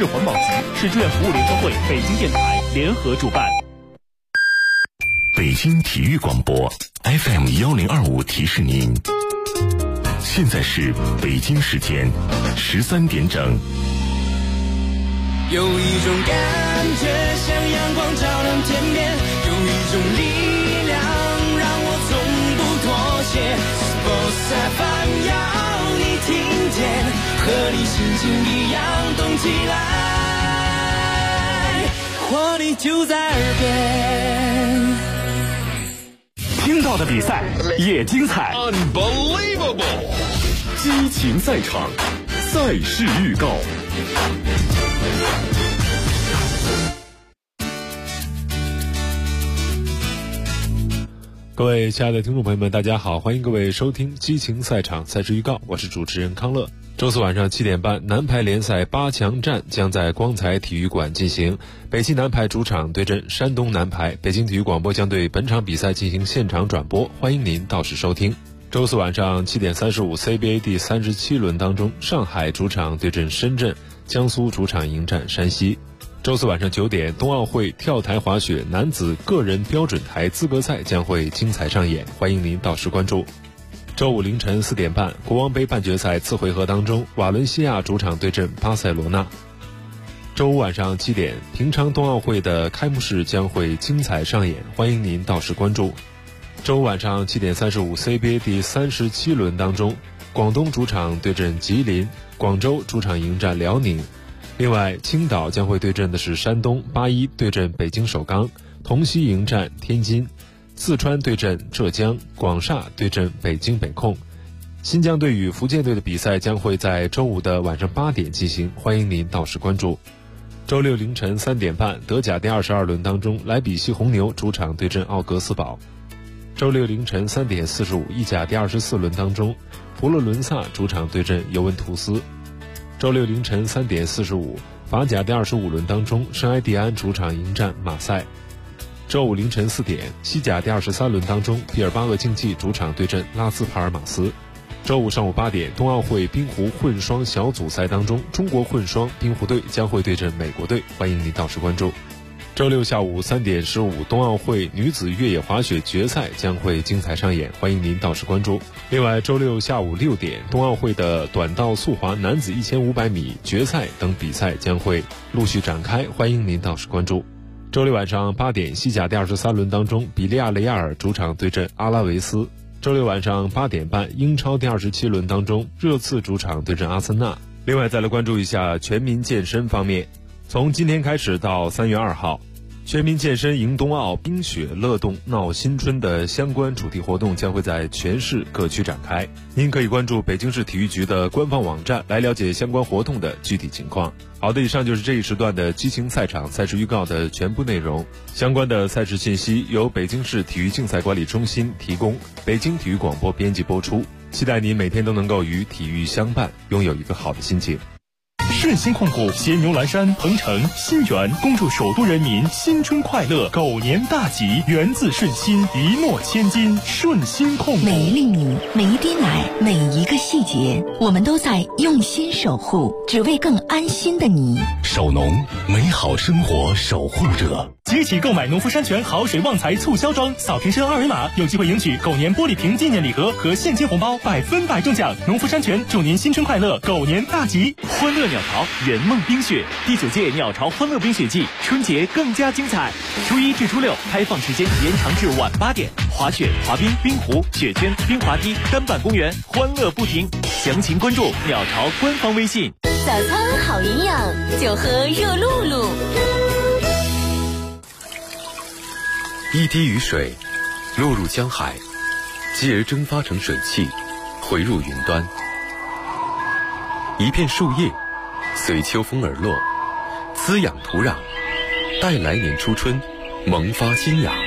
市环保局、市志愿服务联合会、北京电台联合主办。 北京体育广播 FM1025提示您，现在是北京时间13点整。 有一种感觉像阳光照亮天边，有一种力量让我从不妥协。Sports FM 要你听见，和你心情一样动起来，活力就在耳边。 听到的比赛也精彩 Unbelievable！ 激情赛场，赛事预告。 各位亲爱的听众朋友们，大家好，欢迎各位收听激情赛场赛事预告，我是主持人康乐。周四晚上7点半，男排联赛8强战将在光彩体育馆进行，北汽男排主场对阵山东男排，北京体育广播将对本场比赛进行现场转播，欢迎您到时收听。周四晚上7点35 CBA 第37轮当中，上海主场对阵深圳，江苏主场迎战山西。周四晚上9点，冬奥会跳台滑雪男子个人标准台资格赛将会精彩上演，欢迎您到时关注。周五凌晨4点半，国王杯半决赛次回合当中，瓦伦西亚主场对阵巴塞罗那。周五晚上7点，平昌冬奥会的开幕式将会精彩上演，欢迎您到时关注。周五晚上7点35 CBA 第37轮当中，广东主场对阵吉林，广州主场迎战辽宁。另外，青岛将会对阵的是山东，81对阵北京首钢，同曦迎战天津，四川对阵浙江，广厦对阵北京北控。新疆队与福建队的比赛将会在周五的晚上8点进行，欢迎您到时关注。周六凌晨3点半，德甲第22轮当中，莱比锡红牛主场对阵奥格斯堡。周六凌晨3点45，意甲第24轮当中，佛罗伦萨主场对阵尤文图斯。周六凌晨3点45，法甲第25轮当中，圣埃蒂安主场迎战马赛。周五凌晨4点，西甲第23轮当中，毕尔巴鄂竞技主场对阵拉斯帕尔马斯。周五上午8点，冬奥会冰壶混双小组赛当中，中国混双冰壶队将会对阵美国队，欢迎您到时关注。周六下午3点15，冬奥会女子越野滑雪决赛将会精彩上演，欢迎您到时关注。另外，周六下午6点，冬奥会的短道速滑男子1500米决赛等比赛将会陆续展开，欢迎您到时关注。周六晚上8点，西甲第23轮当中，比利亚雷亚尔主场对阵阿拉维斯。周六晚上8点半，英超第27轮当中，热刺主场对阵阿森纳。另外，再来关注一下全民健身方面。从今天开始到3月2号，全民健身迎冬奥、冰雪乐动闹新春的相关主题活动将会在全市各区展开。您可以关注北京市体育局的官方网站来了解相关活动的具体情况。好的，以上就是这一时段的激情赛场赛事预告的全部内容。相关的赛事信息由北京市体育竞赛管理中心提供，北京体育广播编辑播出。期待您每天都能够与体育相伴，拥有一个好的心情。 顺心控股、协牛蓝山、鹏城、新源恭祝首都人民新春快乐，狗年大吉，源自顺心，一诺千金。顺心控股， 每一粒米，每一滴奶，每一个细节，我们都在用心守护，只为更安心的你。 首农，美好生活守护者。 即起购买农夫山泉好水旺财促销装，扫瓶身二维码，有机会赢取狗年玻璃瓶纪念礼盒和现金红包，100%中奖。农夫山泉祝您新春快乐，狗年大吉！欢乐鸟巢圆梦冰雪第9届鸟巢欢乐冰雪季，春节更加精彩。初1至初6开放时间延长至晚8点，滑雪、滑冰、冰壶、雪圈、冰滑梯、单板公园，欢乐不停。详情关注鸟巢官方微信。 早餐好营养，就喝热露露。 一滴雨水落入江海，继而蒸发成水汽，回入云端。一片树叶随秋风而落，滋养土壤，待来年初春萌发新芽。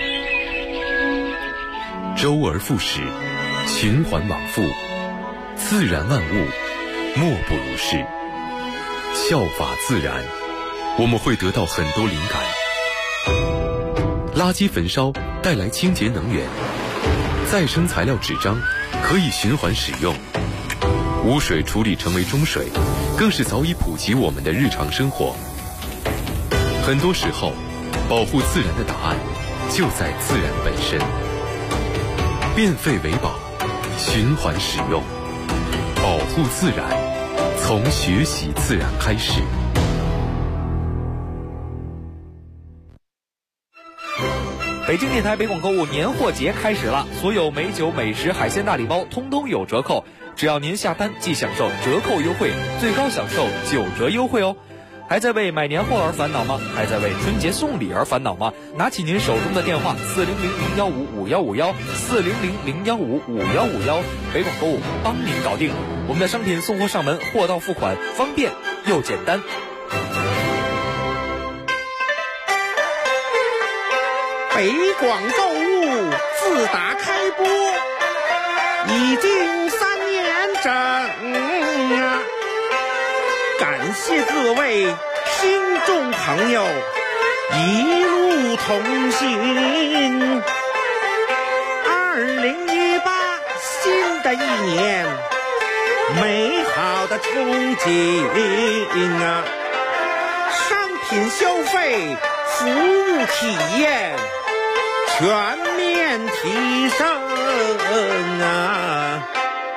周而复始，循环往复，自然万物莫不如是。效法自然，我们会得到很多灵感。垃圾焚烧带来清洁能源，再生材料纸张可以循环使用。 污水处理成为中水，更是早已普及我们的日常生活。很多时候，保护自然的答案就在自然本身。变废为宝，循环使用，保护自然，从学习自然开始。 北京电台北广购物年货节开始了，所有美酒、美食、海鲜大礼包通通有折扣，只要您下单即享受折扣优惠，最高享受9折优惠哦。还在为买年货而烦恼吗？还在为春节送礼而烦恼吗？拿起您手中的电话400-015-5151，400-015-5151，北广购物帮您搞定。我们的商品送货上门，货到付款，方便又简单。 北广购物自打开播已经3年整啊！感谢各位听众朋友一路同行。2018新的一年，美好的憧憬啊！商品消费，服务体验全面提升啊！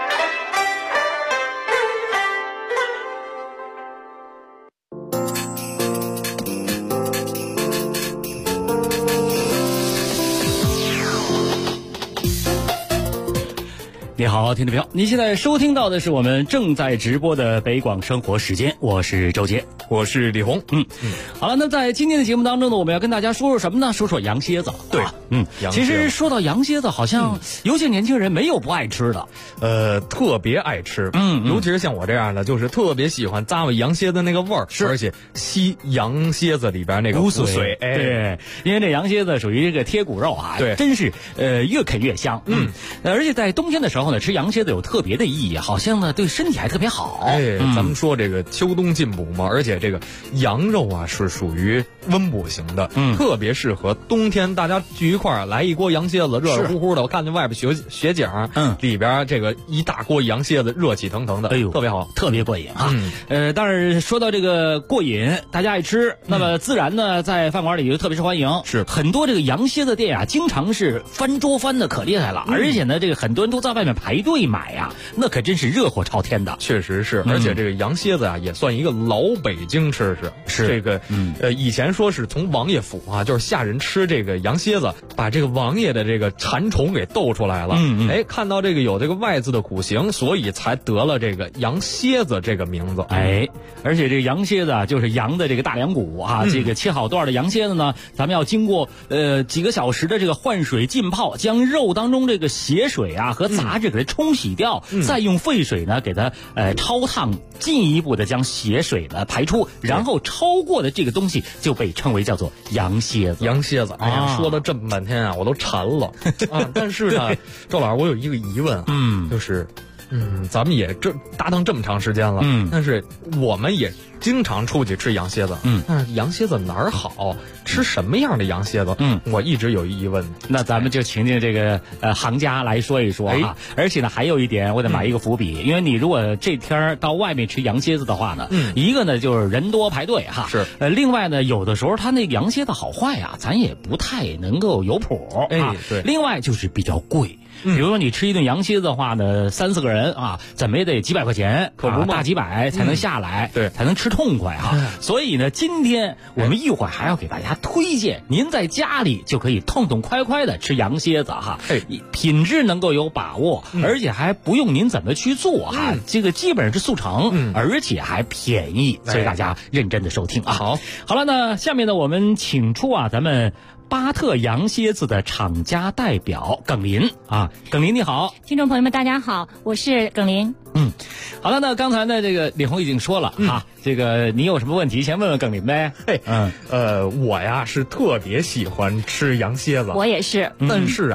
你好，听众朋友，您现在收听到的是我们正在直播的北广生活时间，我是周杰， 我是李红。 好了，那在今天的节目当中呢，我们要跟大家说说什么呢？说说羊蝎子。 对， 其实说到羊蝎子，好像有些年轻人没有不爱吃的， 特别爱吃，尤其是像我这样的，就是特别喜欢咂巴羊蝎子那个味儿，而且吸羊蝎子里边那个骨髓， 对，因为这羊蝎子属于这个贴骨肉啊， 对， 真是越啃越香，而且在冬天的时候呢，吃羊蝎子有特别的意义，好像呢对身体还特别好。 咱们说这个秋冬进补嘛，而且这个羊肉啊是属于温补型的，特别适合冬天大家聚一块儿来一锅羊蝎子，热热乎乎的。我看见外边雪景，里边这个一大锅羊蝎子，热气腾腾的，哎呦，特别好， 特别过瘾啊。但是说到这个过瘾，大家爱吃，那么自然呢，在饭馆里就特别受欢迎。 是很多这个羊蝎子店啊，经常是翻桌翻的可厉害了，而且呢，这个很多人都在外面排队买呀，那可真是热火朝天的。 确实是，而且这个羊蝎子啊，也算一个老北京吃食。 是这个，以前说是从王爷府啊，就是下人吃这个羊蝎子，把这个王爷的这个馋虫给逗出来了。看到这个有这个外字的骨形，所以才得了这个羊蝎子这个名字。 而且这个羊蝎子啊，就是羊的这个大梁骨啊，这个切好段的羊蝎子呢，咱们要经过几个小时的这个换水浸泡，将肉当中这个血水啊和杂质给它冲洗掉，再用沸水呢给它焯烫，进一步的将血水呢排出，然后焯过的这个东西就被称为叫做羊蝎子。 羊蝎子，哎呀，说了这么半天啊，我都馋了啊！但是呢，周老师，我有一个疑问，就是咱们也搭档这么长时间了，但是我们也经常出去吃羊蝎子，但是羊蝎子哪儿好？吃什么样的羊蝎子？我一直有疑问。 那咱们就请这个行家来说一说啊。而且呢，还有一点我得埋一个伏笔，因为你如果这天到外面吃羊蝎子的话呢，一个呢就是人多排队哈， 是另外呢，有的时候它那羊蝎子好坏啊，咱也不太能够有谱啊。 对。 另外就是比较贵。比如说你吃一顿羊蝎子的话呢，3-4个人啊，怎么也得几百块钱， 可不嘛， 大几百才能下来， 对， 才能吃痛快哈。所以呢，今天我们一会儿还要给大家推荐，您在家里就可以痛痛快快的吃羊蝎子哈，品质能够有把握，而且还不用您怎么去做哈，这个基本上是速成，而且还便宜，所以大家认真的收听啊。好了，那下面呢，我们请出咱们巴特羊蝎子的厂家代表耿林啊，耿林你好， 听众朋友们大家好，我是耿林。 好了，那刚才呢，这个李红已经说了啊，这个你有什么问题先问问耿林呗？ 我呀是特别喜欢吃羊蝎子， 我也是， 但是啊，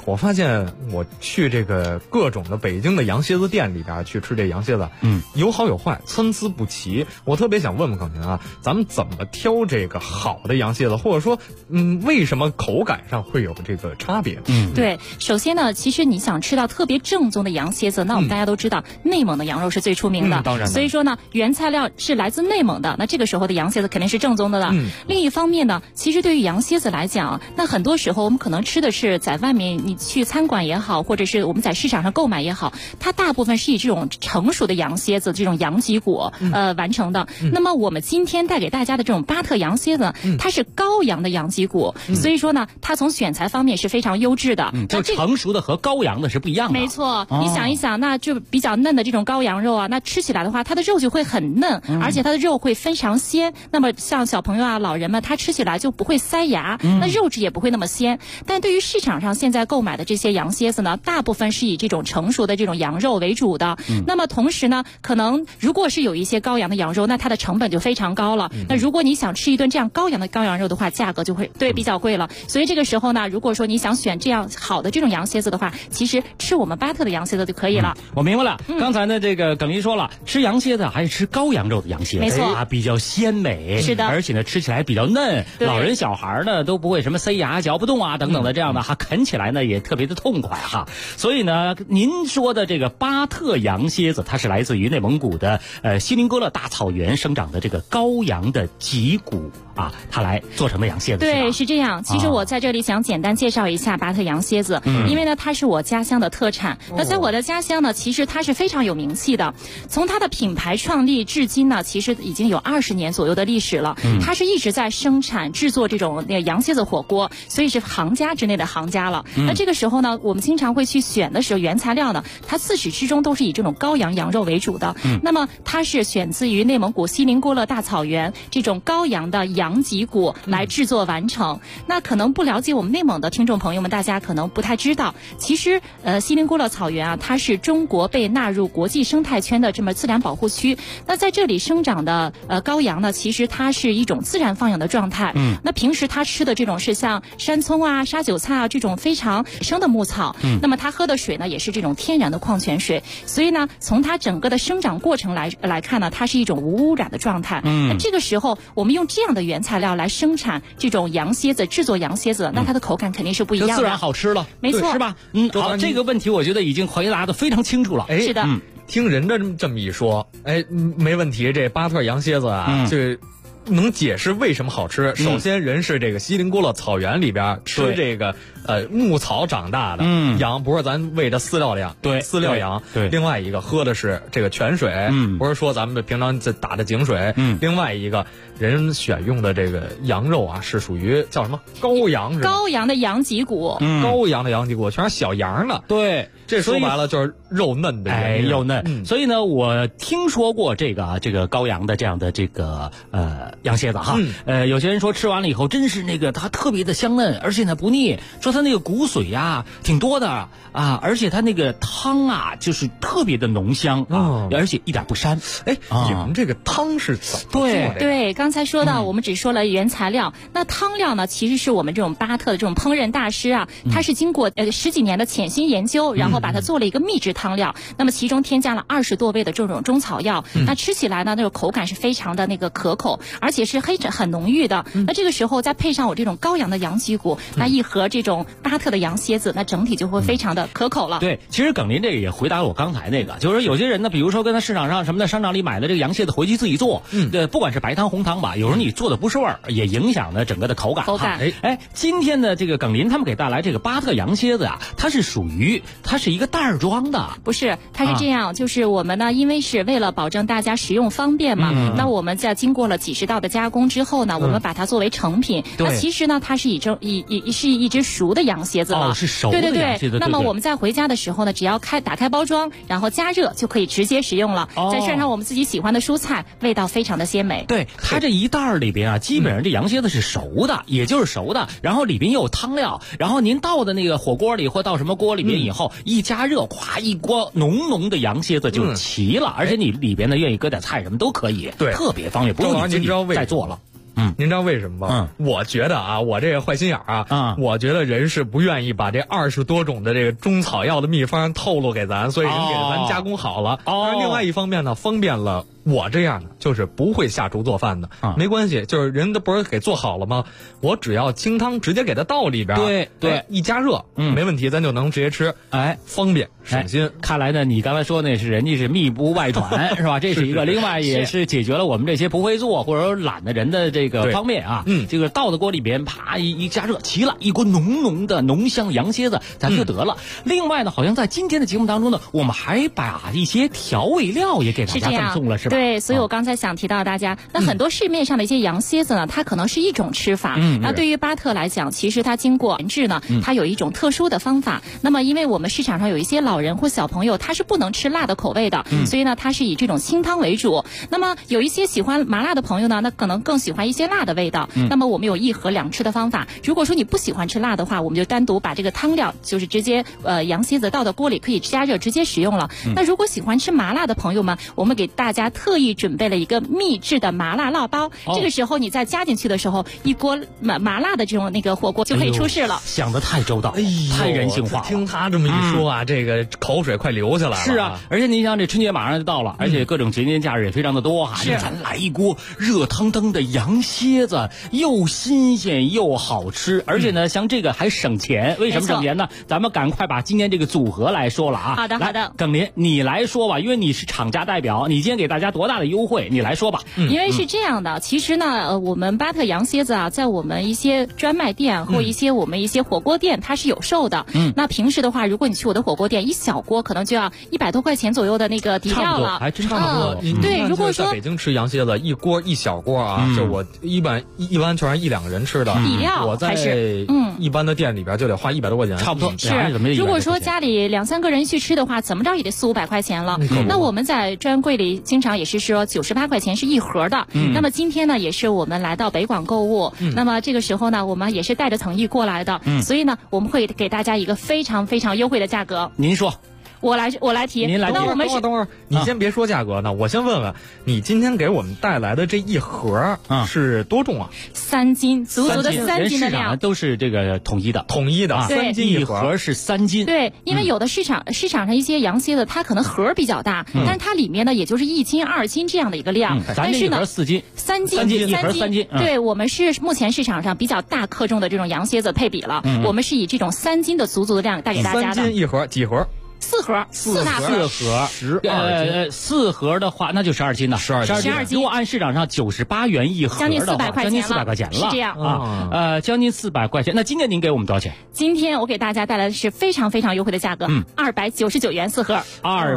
我发现我去这个各种的北京的羊蝎子店里边去吃这羊蝎子，有好有坏，参差不齐。我特别想问问耿宁啊，咱们怎么挑这个好的羊蝎子，或者说，为什么口感上会有这个差别？ 对，首先呢，其实你想吃到特别正宗的羊蝎子，那我们大家都知道，内蒙的羊肉是最出名的， 当然， 所以说呢，原材料是来自内蒙的，那这个时候的羊蝎子肯定是正宗的了。另一方面呢，其实对于羊蝎子来讲，那很多时候我们可能吃的是在外面你去餐馆也好，或者是我们在市场上购买也好，它大部分是以这种成熟的羊蝎子这种羊脊骨完成的。那么我们今天带给大家的这种巴特羊蝎子，它是羔羊的羊脊骨，所以说呢，它从选材方面是非常优质的。 就成熟的和羔羊的是不一样的。 没错，你想一想，那就比较嫩的这种羔羊肉啊，那吃起来的话，它的肉就会很嫩，而且它的肉会非常鲜。那么像小朋友啊、老人们，他吃起来就不会塞牙，那肉质也不会那么鲜。但对于市场上现在购买的这些羊蝎子呢，大部分是以这种成熟的这种羊肉为主的。那么同时呢，可能如果是有一些羔羊的羊肉，那它的成本就非常高了。那如果你想吃一顿这样羔羊肉的话，价格就会比较贵了。所以这个时候呢，如果说你想选这样好的这种羊蝎子的话，其实吃我们巴特的羊蝎子就可以了。 我明白了，刚才呢这个耿林说了，吃羊蝎子还是吃羔羊肉的羊蝎子， 没错啊，比较鲜美， 是的， 而且呢吃起来比较嫩，老人小孩呢都不会什么塞牙、嚼不动啊等等的这样的哈，啃起来呢也特别的痛快哈。所以呢，您说的这个巴特羊蝎子，它是来自于内蒙古的锡林郭勒大草原生长的这个羔羊的脊骨啊，它来做成的羊蝎子。 对，是这样。其实我在这里想简单介绍一下巴特羊蝎子，因为呢它是我家乡的特产。那在我的家乡呢，其实它是非常有名气的。从它的品牌创立至今呢，其实已经有20年左右的历史了。它是一直在生产制作这种羊蝎子火锅，所以是行家之内的行家了。那这个时候呢，我们经常会去选的时候，原材料呢，它自始至终都是以这种羔羊羊肉为主的。那么它是选自于内蒙古锡林郭勒大草原这种羔羊的羊脊骨来制作完成。那可能不了解我们内蒙的听众朋友们，大家可能不太知道，其实锡林郭勒草原啊，它是中国被纳入国际生态圈的这么自然保护区。那在这里生长的羔羊呢，其实它是一种自然放养的状态。那平时它吃的这种是像山葱啊、沙韭菜啊这种非常生的牧草。那么它喝的水呢，也是这种天然的矿泉水。所以呢，从它整个的生长过程来看呢，它是一种无污染的状态。那这个时候我们用这样的原材料来生产这种羊蝎子，制作羊蝎子，那它的口感肯定是不一样的， 就自然好吃了， 没错， 是吧？好，这个问题我觉得已经回答的非常清楚了。 是的， 听人家这么一说，没问题。这巴特羊蝎子啊，这能解释为什么好吃。首先，人是这个锡林郭勒草原里边吃这个牧草长大的羊，不是咱喂的饲料羊，饲料羊。 对， 另外一个喝的是这个泉水，不是说咱们平常打的井水。另外一个人选用的这个羊肉啊，是属于叫什么羔羊？ 羔羊的羊脊骨， 羔羊的羊脊骨全是小羊的。 对， 这说白了就是肉嫩的原因， 肉嫩。所以呢，我听说过这个羔羊的这样的这个羊蝎子哈。有些人说吃完了以后，真是那个它特别的香嫩，而且呢不腻。说它那个骨髓呀挺多的啊，而且它那个汤啊就是特别的浓香啊，而且一点不膻。 你们这个汤是怎么做的？ 对，刚才说到我们只说了原材料，那汤料呢，其实是我们这种巴特的这种烹饪大师啊，他是经过10几年的潜心研究，然后把它做了一个秘制汤料。那么其中添加了20多味的这种中草药，那吃起来呢，那个口感是非常的那个可口，而且是很浓郁的。那这个时候再配上我这种羔羊的羊脊骨，那一盒这种巴特的羊蝎子，那整体就会非常的可口了。 对，其实耿林这个也回答了我刚才那个，就是说有些人呢，比如说跟他市场上什么的商场里买的这个羊蝎子回去自己做，不管是白汤红汤吧，有时候你做的不是味儿，也影响了整个的口感。今天的这个耿林他们给带来这个巴特羊蝎子啊，它是一个袋装的， 不是，它是这样，就是我们呢，因为是为了保证大家食用方便嘛，那我们在经过了几十道的加工之后呢，我们把它作为成品。那其实呢，它是一只熟的羊蝎子了， 是熟的羊蝎子。 那么我们在回家的时候呢，只要打开包装，然后加热就可以直接食用了，再涮上我们自己喜欢的蔬菜，味道非常的鲜美。 对，它这一袋里边啊，基本上这羊蝎子是熟的，也就是熟的，然后里边又有汤料，然后您倒的那个火锅里或到什么锅里边以后，一加热，咵一锅浓浓的羊蝎子就齐了，而且你里边呢愿意搁点菜什么都可以， 对， 特别方便，不用你自己再做了。 您知道为什么吗？我觉得啊，我这个坏心眼啊，我觉得人是不愿意把这20多种的这个中草药的秘方透露给咱，所以人给咱加工好了。但是另外一方面呢，方便了我这样的，就是不会下厨做饭的，没关系，就是人家不是给做好了吗？我只要清汤直接给它倒里边，对，一加热，没问题，咱就能直接吃，方便省心。 看来呢，你刚才说那是人家是密不外传，是吧？这是一个，另外也是解决了我们这些不会做或者说懒的人的这个方面啊。这个倒到锅里边，啪一加热，齐了，一锅浓浓的浓香羊蝎子，咱就得了。另外呢，好像在今天的节目当中呢，我们还把一些调味料也给大家赠送了，是吧？ 对，所以我刚才想提到大家，那很多市面上的一些羊蝎子呢，它可能是一种吃法。那对于巴特来讲，其实它经过研制呢，它有一种特殊的方法。那么，因为我们市场上有一些老人或小朋友，他是不能吃辣的口味的，所以呢，它是以这种清汤为主。那么，有一些喜欢麻辣的朋友呢，那可能更喜欢一些辣的味道。那么，我们有1盒2吃的方法。如果说你不喜欢吃辣的话，我们就单独把这个汤料，就是直接羊蝎子倒到锅里，可以加热直接食用了。那如果喜欢吃麻辣的朋友们，我们给大家特意准备了一个秘制的麻辣烙包。这个时候你再加进去的时候，一锅麻辣的这种那个火锅就可以出世了。 想得太周到，太人性化了。 听他这么一说啊，这个口水快流下来了。 是啊，而且你想，这春节马上就到了，而且各种节年假日也非常的多哈。咱来一锅热腾腾的羊蝎子，又新鲜又好吃，而且呢，像这个还省钱。为什么省钱呢？咱们赶快把今天这个组合来说了啊。 好的，好的。 耿林，你来说吧，因为你是厂家代表，你今天给大家多大的优惠？你来说吧。 因为是这样的，其实呢，我们巴特羊蝎子啊，在我们一些专卖店或一些我们一些火锅店，它是有售的。那平时的话，如果你去我的火锅店，一小锅可能就要100多块钱左右的那个底料了， 还真差不多。 对，如果说在北京吃羊蝎子，一小锅啊，就我一般全是1-2个人吃的底料， 我在一般的店里边就得花100多块钱， 差不多。 是，如果说家里2-3个人去吃的话，怎么着也得400-500块钱了。那我们在专柜里经常也是说98块钱是1盒的。那么今天呢，也是我们来到北广购物，那么这个时候呢，我们也是带着诚意过来的，所以呢，我们会给大家一个非常非常优惠的价格。 您说。 我来提， 您来提。 那我们等会儿，你先别说价格呢，我先问问你今天给我们带来的这一盒是多重啊 ？3斤，足足的3斤的量， 都是这个统一的 ，3斤一盒是3斤。 对，因为有的市场上一些羊蝎子，它可能盒比较大，但是它里面呢也就是1斤2斤这样的一个量，但是呢 4斤 ，3斤一盒3斤。 对，我们是目前市场上比较大克重的这种羊蝎子配比了，我们是以这种3斤的足足的量带给大家的。 3斤一盒，几盒 ？4盒，4大盒 ，12斤。 4盒的话，那就12斤了，12斤。如果按市场上98元一盒的话，将近400块钱了， 是这样啊。将近400块钱。那今天您给我们多少钱？ 今天我给大家带来的是非常非常优惠的价格，299元4盒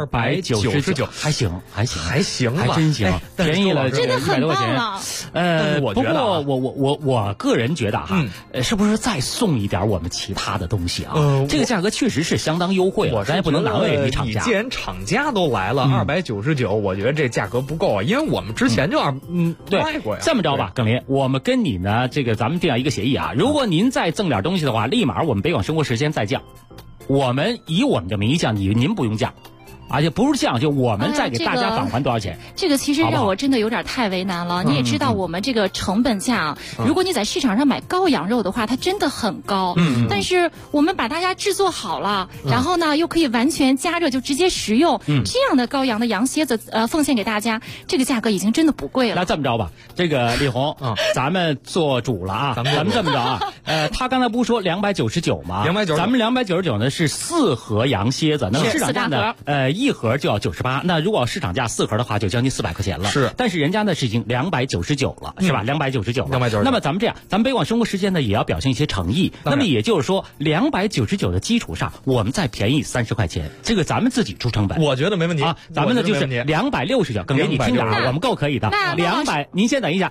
，299，还行，还真行，便宜了， 真的很棒了。 不过我个人觉得哈，是不是再送一点我们其他的东西啊？这个价格确实是相当优惠，咱也不能难为人家厂家。 既然厂家都来了，299，我觉得这价格不够啊，因为我们之前就卖过呀。 这么着吧，耿林，我们跟你呢，这个咱们定下一个协议啊，如果您再赠点东西的话，立马我们北广生活时间再降，我们以我们的名义降，您不用降。而且不是这样，就我们再给大家返还多少钱？ 这个其实让我真的有点太为难了。你也知道我们这个成本价，如果你在市场上买羔羊肉的话，它真的很高。但是我们把大家制作好了，然后呢又可以完全加热就直接食用，这样的羔羊的羊蝎子奉献给大家，这个价格已经真的不贵了。 那这么着吧，这个李红，咱们做主了啊，咱们这么着啊，他刚才不是说299吗？299，咱们299呢是4盒羊蝎子，那么市场价呢1盒就要98，那如果市场价4盒的话，就将近400块钱了。 是， 但是人家呢是已经299了，是吧？299了。 299。 那么咱们这样，咱们北广生活时间呢也要表现一些诚意。那么也就是说，299的基础上，我们再便宜30块钱，这个咱们自己出成本。 我觉得没问题啊，咱们呢就是269，耿林你听着啊，我们够可以的。200，您先等一下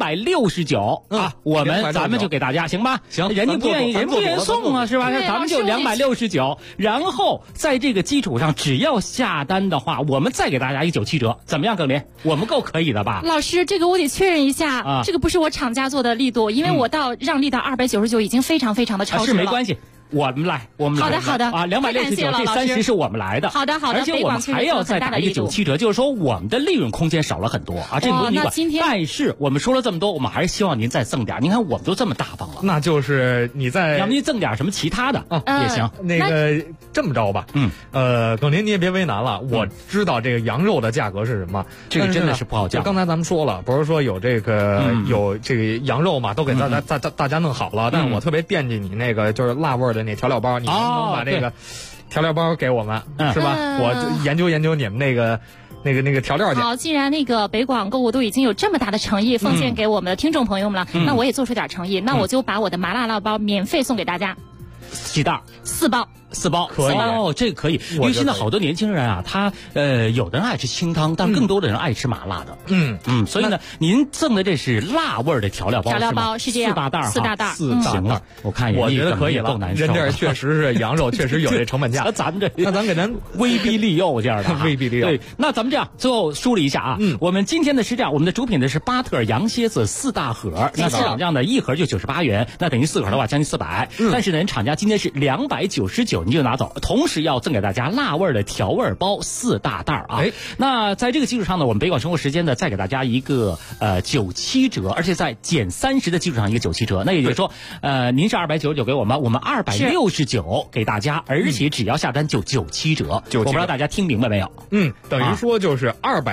，269啊，咱们就给大家行吧？ 行， 人家不愿意送啊，是吧？那咱们就269，然后在这个基础上，只要下单的话，我们再给大家一97折，怎么样，耿林？我们够可以的吧？ 老师，这个我得确认一下啊，这个不是我厂家做的力度，因为我让利到299已经非常非常的超值了。 是没关系。 我们来。 好的啊，269这30是我们来的。 好的。 而且我们还要再打一个97折，就是说我们的利润空间少了很多啊，这个不用你管。但是我们说了这么多，我们还是希望您再赠点。您看我们都这么大方了， 那就是你再要不您赠点什么其他的也行。 那个这么着吧，耿林你也别为难了，我知道这个羊肉的价格是什么， 这个真的是不好讲。 刚才咱们说了，不是说有这个羊肉嘛，都给大家弄好了，但是我特别惦记你那个就是辣味的那调料包，你能不能把这个调料包给我们，是吧？我研究你们那个调料去。 好，既然那个北广购物都已经有这么大的诚意奉献给我们的听众朋友们了，那我也做出点诚意，那我就把我的麻辣辣包免费送给大家， 几袋 ？4包。 4包可以哦，这个可以，因为现在好多年轻人啊，他有的人爱吃清汤，但更多的人爱吃麻辣的。所以呢，您赠的这是辣味的调料包， 调料包是这样，4大袋行了，我看我觉得可以了。人这确实是羊肉，确实有这成本价。那咱给咱威逼利诱这样的， 威逼利诱。 对，那咱们这样最后梳理一下啊，我们今天的是这样，我们的主品呢是巴特羊蝎子4大盒，那市场价呢1盒就98元，那等于4盒的话将近400。但是呢，厂家今天是299，你就拿走。同时要赠给大家辣味的调味包4大袋啊。那在这个基础上呢，我们北广生活时间呢再给大家一个97折，而且在减30的基础上一个97折。那也就是说，您是299给我们，269给大家，而且只要下单就97折。我不知道大家听明白没有？ 等于说就是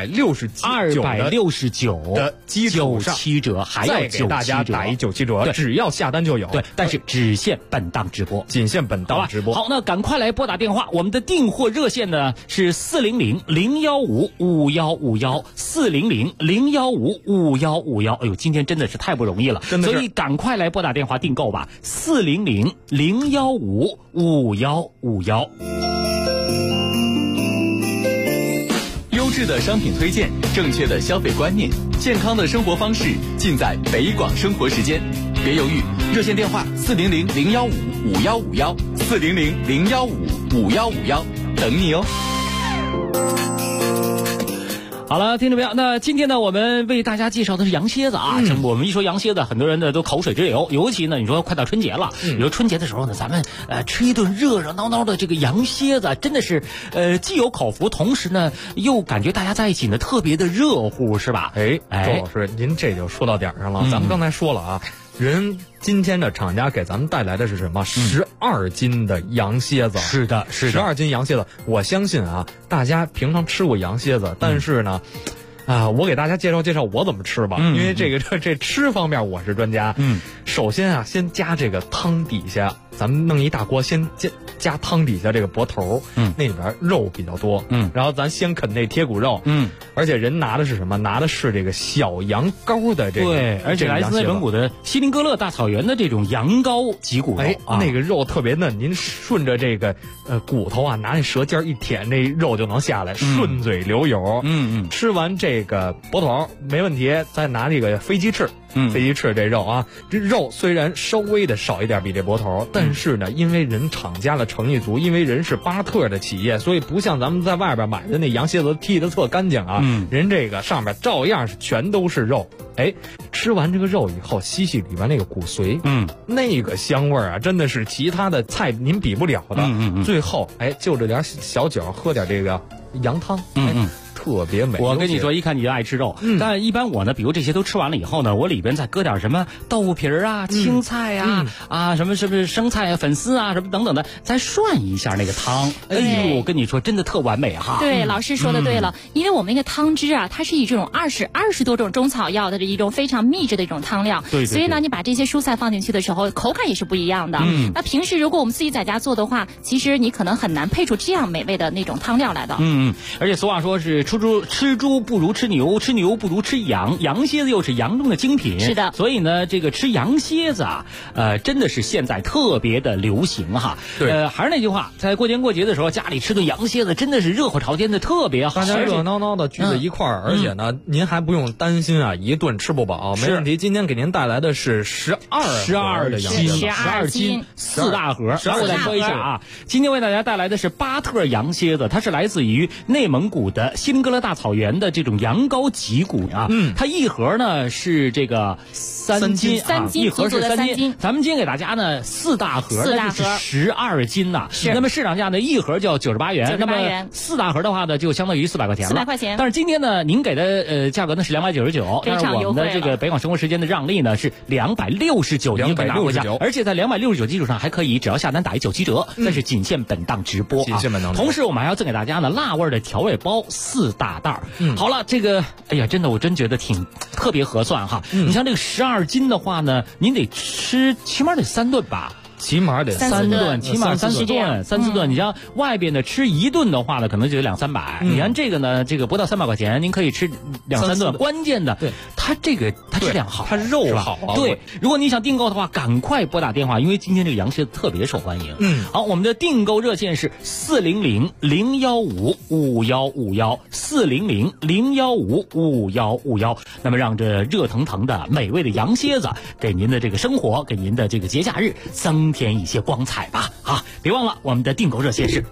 269的基础上 97折，还要给大家打一97折，只要下单就有。 对，但是只限本档直播， 仅限本档直播。 好，那赶快来拨打电话，我们的订货热线呢是400-015-5151，400-015-5151。哎呦，今天真的是太不容易了，所以赶快来拨打电话订购吧，400-015-5151。 优质的商品推荐，正确的消费观念，健康的生活方式，尽在北广生活时间。别犹豫，热线电话400-015-5151，400-015-5151，等你哦。 好了，听众朋友，那今天呢，我们为大家介绍的是羊蝎子啊。我们一说羊蝎子，很多人呢都口水直流，尤其呢，你说快到春节了，你说春节的时候呢，咱们吃一顿热热闹闹的这个羊蝎子，真的是既有口福，同时呢又感觉大家在一起呢特别的热乎，是吧？ 周老师，您这就说到点上了。咱们刚才说了啊，人今天的厂家给咱们带来的是什么？12斤的羊蝎子。 是的 ，12斤羊蝎子。我相信啊，大家平常吃过羊蝎子，但是呢，我给大家介绍我怎么吃吧，因为这吃方面我是专家。首先啊，先加这个汤底下，咱们弄一大锅，先加汤底下这个脖头，那里边肉比较多，然后咱先啃那贴骨肉，而且人拿的是什么？拿的是这个小羊羔的这个， 对，而且来自内蒙古的锡林哥勒大草原的这种羊羔脊骨肉， 那个肉特别嫩，您顺着这个骨头啊，拿那舌尖一舔，那肉就能下来，顺嘴流油。吃完这个脖头没问题，再拿这个飞鸡翅。飞鸡翅这肉啊，这肉虽然稍微的少一点比这脖头，但是呢，因为人厂家的诚意足，因为人是巴特的企业，所以不像咱们在外边买的那羊蝎子剔得特干净啊。人这个上面照样是全都是肉。吃完这个肉以后，吸里边那个骨髓，那个香味啊，真的是其他的菜您比不了的。最后就这点小酒，喝点这个羊汤，特别美。 我跟你说，一看你就爱吃肉，但一般我呢，比如这些都吃完了以后呢，我里边再搁点什么豆腐皮啊、青菜啊、什么是不是生菜啊、粉丝啊什么等等的，再涮一下那个汤。哎呦，我跟你说，真的特完美哈。 对，老师说的对了，因为我们那个汤汁啊，它是以这种20多种中草药的一种非常秘制的一种汤料， 对， 所以呢，你把这些蔬菜放进去的时候，口感也是不一样的。那平时如果我们自己在家做的话，其实你可能很难配出这样美味的那种汤料来的。 而且俗话说是吃猪不如吃牛，吃牛不如吃羊，羊蝎子又是羊中的精品。 是的， 所以呢，这个吃羊蝎子啊，真的是现在特别的流行哈。 对， 还是那句话，在过年过节的时候，家里吃顿羊蝎子真的是热火朝天的，特别好。 大家热闹闹的聚在一块儿，而且呢，您还不用担心啊，一顿吃不饱，没问题。今天给您带来的是12 斤4大盒。然后我再说一下啊，今天为大家带来的是巴特羊蝎子，它是来自于内蒙古的锡林格勒大草原的这种羊羔脊骨啊，它一盒呢是这个3斤啊，一盒是3斤。咱们今天给大家呢4大盒，那就是12斤呐。那么市场价呢一盒就要98元，那么4大盒的话呢就相当于400块钱了。400块钱。但是今天呢您给的价格呢是299，但是我们的这个北广生活时间的让利呢是269，您可以拿回家，而且在269基础上还可以只要下单打一97折，但是仅限本档直播啊。同时我们还要赠给大家呢辣味的调味包4大袋。好了，这个哎呀，真的我真觉得挺特别合算哈。你像这个12斤的话呢，您得吃起码得3顿吧。 起码得 3顿，起码3、4顿。你像外边的吃1顿的话呢，可能就得200、300。你看这个呢，这个不到300块钱，您可以吃2、3顿。关键的，对它这个它质量好， 它肉好啊。 对，如果你想订购的话，赶快拨打电话，因为今天这个羊蝎子特别受欢迎。好，我们的订购热线是400-015-5151，400-015-5151。那么让这热腾腾的美味的羊蝎子给您的这个生活，给您的这个节假日增添一些光彩吧啊！别忘了我们的订购热线是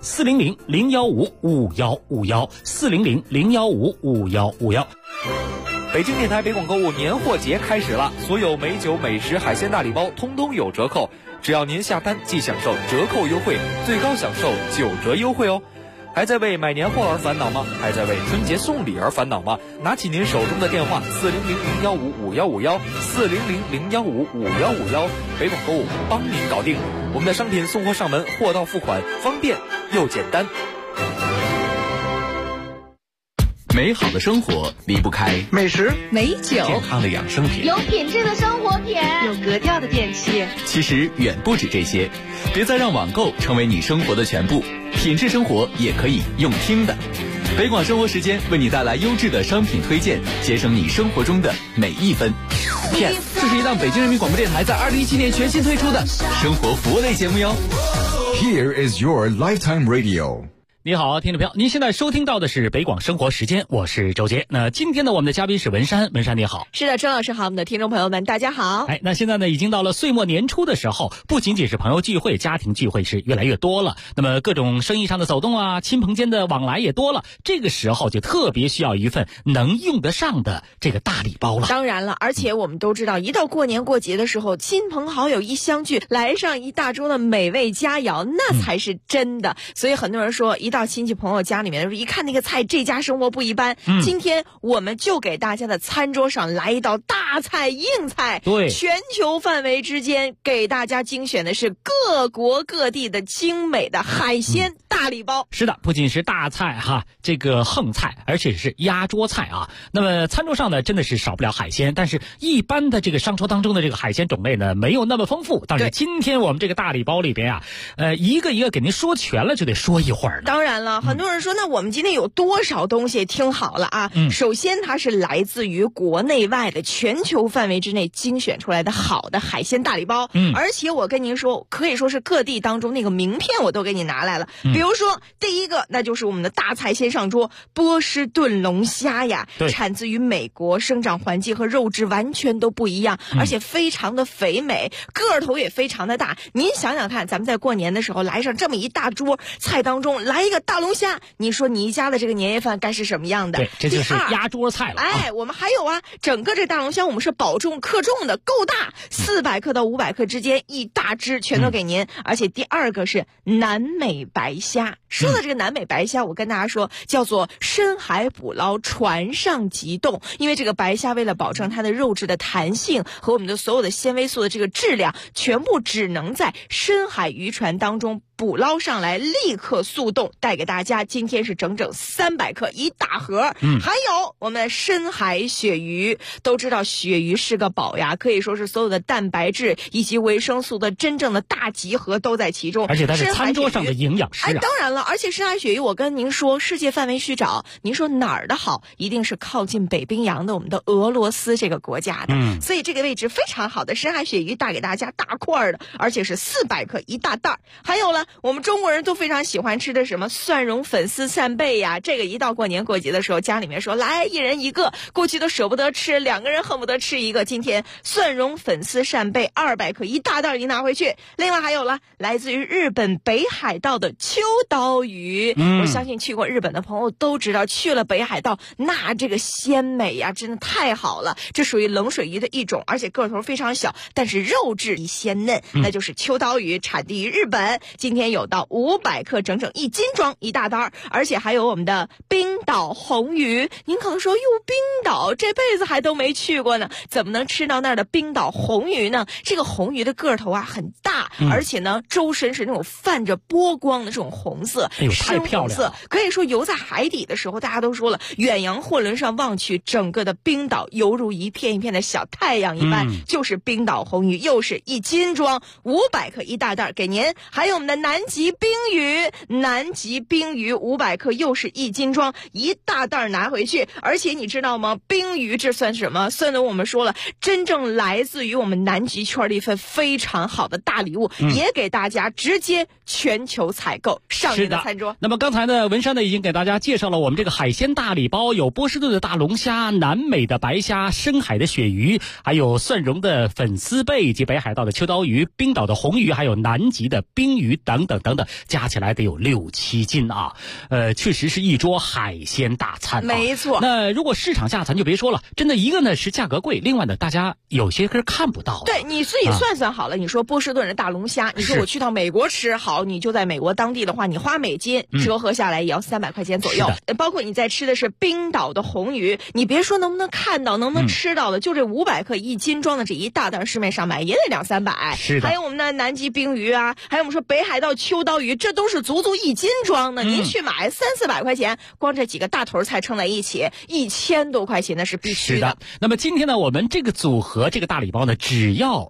400-015-5151，400-015-5151。 北京电台北广购物年货节开始了，所有美酒、美食、海鲜大礼包通通有折扣，只要您下单即享受折扣优惠，最高享受9折优惠哦。还在为买年货而烦恼吗？还在为春节送礼而烦恼吗？拿起您手中的电话400-015-5151，400-015-5151，北广购物帮您搞定。我们的商品送货上门，货到付款，方便又简单。 美好的生活离不开美食、 美酒、 健康的养生品， 有品质的生活品， 有格调的电器。 其实远不止这些，别再让网购成为你生活的全部，品质生活也可以用听的。北广生活时间为你带来优质的商品推荐，节省你生活中的每一分。Yes， 这是一档北京人民广播电台在2017年全新推出的生活服务类节目哟。 Here is your lifetime radio。 你好，听众朋友，您现在收听到的是北广生活时间，我是周杰。那今天呢，我们的嘉宾是文山，文山你好。 是的，周老师好，我们的听众朋友们大家好。 那现在呢，已经到了岁末年初的时候，不仅仅是朋友聚会、家庭聚会是越来越多了，那么各种生意上的走动啊，亲朋间的往来也多了，这个时候就特别需要一份能用得上的这个大礼包了。 当然了，而且我们都知道，一到过年过节的时候，亲朋好友一相聚，来上一大桌的美味佳肴，那才是真的。所以很多人说，一到亲戚朋友家里面的时候，一看那个菜，这家生活不一般。今天我们就给大家的餐桌上来一道大菜硬菜， 对， 全球范围之间给大家精选的是各国各地的精美的海鲜大礼包。 是的，不仅是大菜哈，这个横菜，而且是压桌菜啊。那么餐桌上呢，真的是少不了海鲜，但是一般的这个商桌当中的这个海鲜种类呢，没有那么丰富。但是今天我们这个大礼包里边啊，一个一个给您说全了，就得说一会儿呢。 当然了，很多人说，那我们今天有多少东西？听好了啊，首先它是来自于国内外的全球范围之内精选出来的好的海鲜大礼包，而且我跟您说，可以说是各地当中那个名片我都给你拿来了。比如说第一个，那就是我们的大菜先上桌，波士顿龙虾呀，产自于美国，生长环境和肉质完全都不一样，而且非常的肥美，个头也非常的大。您想想看，咱们在过年的时候来上这么一大桌菜当中来一个大龙虾，你说你家的这个年夜饭该是什么样的？ 对，这就是压桌菜了。 我们还有啊，整个这大龙虾我们是保重克重的，够大，400克到500克之间，一大只全都给您。而且第二个是南美白虾。说到这个南美白虾，我跟大家说，叫做深海捕捞，船上急冻。因为这个白虾为了保证它的肉质的弹性和我们的所有的纤维素的这个质量，全部只能在深海渔船当中捕捞上来，立刻速冻，带给大家。今天是整整300克一大盒。还有我们深海鳕鱼，都知道鳕鱼是个宝呀，可以说是所有的蛋白质以及维生素的真正的大集合都在其中， 而且它是餐桌上的营养师啊。 当然了，而且深海鳕鱼我跟您说，世界范围去找，您说哪儿的好，一定是靠近北冰洋的我们的俄罗斯这个国家的。所以这个位置非常好的深海鳕鱼带给大家大块的，而且是400克一大袋。还有了我们中国人都非常喜欢吃的什么蒜蓉粉丝扇贝呀，这个一到过年过节的时候，家里面说来一人一个，过去都舍不得吃，2个人恨不得吃一个。今天蒜蓉粉丝扇贝200克，一大袋你拿回去。另外还有了来自于日本北海道的秋刀鱼，我相信去过日本的朋友都知道，去了北海道那这个鲜美呀，真的太好了。这属于冷水鱼的一种，而且个头非常小，但是肉质鲜嫩，那就是秋刀鱼，产地于日本。今天有到500克，整整1斤装一大袋，而且还有我们的冰岛红鱼。您可能说，哟，冰岛这辈子还都没去过呢，怎么能吃到那儿的冰岛红鱼呢？这个红鱼的个头啊很大，而且呢周身是那种泛着波光的这种红色， 太漂亮了。 可以说游在海底的时候，大家都说了，远洋货轮上望去，整个的冰岛犹如一片一片的小太阳一般，就是冰岛红鱼，又是1斤装500克一大袋给您。还有我们的南极冰鱼，南极冰鱼500克又是1斤装一大袋拿回去。而且你知道吗，冰鱼这算什么？算的我们说了，真正来自于我们南极圈的一份非常好的大礼物，也给大家直接全球采购上您的餐桌。 那么刚才呢，文山呢已经给大家介绍了我们这个海鲜大礼包，有波士顿的大龙虾、南美的白虾、深海的鳕鱼，还有蒜蓉的粉丝贝以及北海道的秋刀鱼、冰岛的红鱼，还有南极的冰鱼等等等等，加起来得有6-7斤啊！确实是一桌海鲜大餐， 没错。 那如果市场价咱就别说了，真的一个呢是价格贵，另外呢大家有些是看不到。 对，你自己算算好了，你说波士顿的大龙虾，你说我去到美国吃，好，你就在美国当地的话，你花美金折合下来也要300块钱左右。包括你在吃的是冰岛的红鱼，你别说能不能看到，能不能吃到的，就这500克1斤装的这一大袋，市面上买也得200-300。 是的。 还有我们的南极冰鱼啊，还有我们说北海道秋刀鱼，这都是足1斤装的。您去买300-400块钱，光这几个大头菜称在一起，1000多块钱那是必须的。 是的。那么今天呢，我们这个组合这个大礼包呢，只要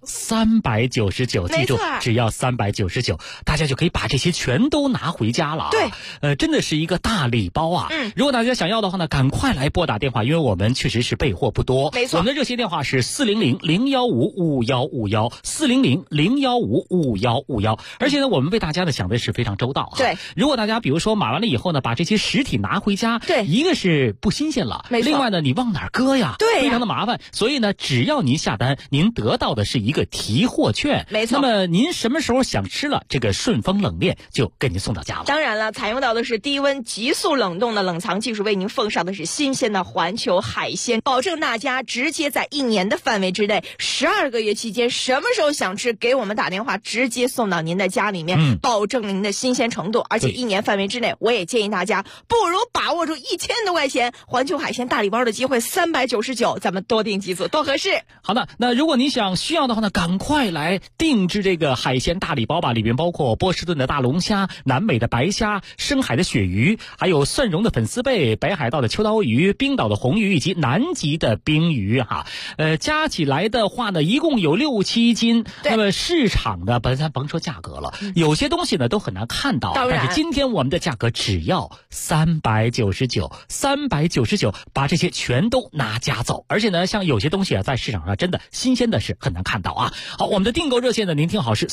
399，记住，只要399，大家就可以把这些全都拿回家了啊。 对， 真的是一个大礼包啊。如果大家想要的话呢，赶快来拨打电话，因为我们确实是备货不多。 没错。 我们的热线电话是400-015-5151，400-015-5151。而且呢，我们为大家呢想的是非常周到啊。 对。 如果大家比如说买完了以后呢，把这些实体拿回家， 对， 一个是不新鲜了， 没错。 另外呢，你往哪儿搁呀？ 对呀， 非常的麻烦。所以呢，只要您下单，您得到的是一个提货券。 没错。 那么您什么时候想吃了，这个顺丰冷链就给您送到家了。 当然了，采用到的是低温急速冷冻的冷藏技术，为您奉上的是新鲜的环球海鲜，保证大家直接在1年的范围之内，12个月期间，什么时候想吃，给我们打电话，直接送到您的家里面，保证您的新鲜程度。而且1年范围之内，我也建议大家不如把握住1000多块钱环球海鲜大礼包的机会，399，咱们多订几组，多合适。 好的，那如果你需要的话呢，赶快来定制这个海鲜大礼包吧，里面包括波士顿的大龙虾、南美的白虾、深海的鳕鱼，还有蒜蓉的粉丝贝、北海道的秋刀鱼、冰岛的红鱼以及南极的冰鱼哈。加起来的话呢，一共有6-7斤。那么市场的咱甭说价格了，有些东西呢都很难看到，但是今天我们的价格只要399，把这些全都拿家走。而且呢，像有些东西啊，在市场上真的新鲜的是很难看到啊。好，我们的订购热线呢，您听好是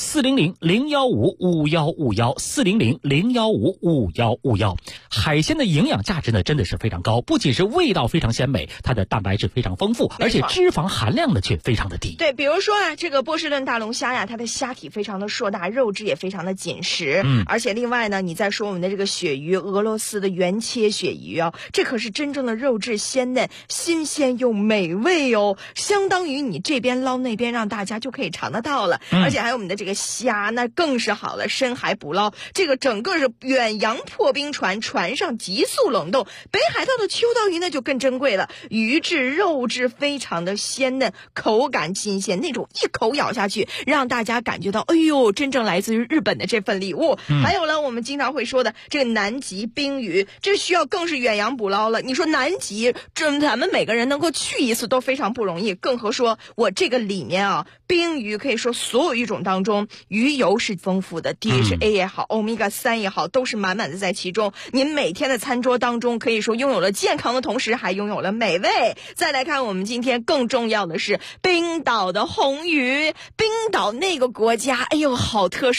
400-015-5151，400-015-5151。海鲜的营养价值呢，真的是非常高，不仅是味道非常鲜美，它的蛋白质非常丰富，而且脂肪含量呢却非常的低。 对，比如说啊，这个波士顿大龙虾呀，它的虾体非常的硕大，肉质也非常的紧实。而且另外呢，你再说我们的这个鳕鱼，俄罗斯的原切鳕鱼啊，这可是真正的肉质鲜嫩、新鲜又美味哦，相当于你这边捞那边，让大家就可以尝得到了。而且还有我们的这个虾，那更是好了，深海捕捞，这个整个是远洋破冰船上急速冷冻。北海道的秋刀鱼那就更珍贵了，鱼质肉质非常的鲜嫩，口感新鲜，那种一口咬下去让大家感觉到哎呦，真正来自于日本的这份礼物。还有了我们经常会说的这个南极冰鱼，这需要更是远洋捕捞了。你说南极咱们每个人能够去一次都非常不容易，更何说我这个里面啊，冰鱼可以说所有鱼种当中鱼油是丰富的， DHA 也好，欧米伽3也好，都是满满的在其中。您每天的餐桌当中可以说拥有了健康的同时还拥有了美味。再来看我们今天更重要的是冰岛的红鱼。冰岛那个国家，哎呦，好特殊好神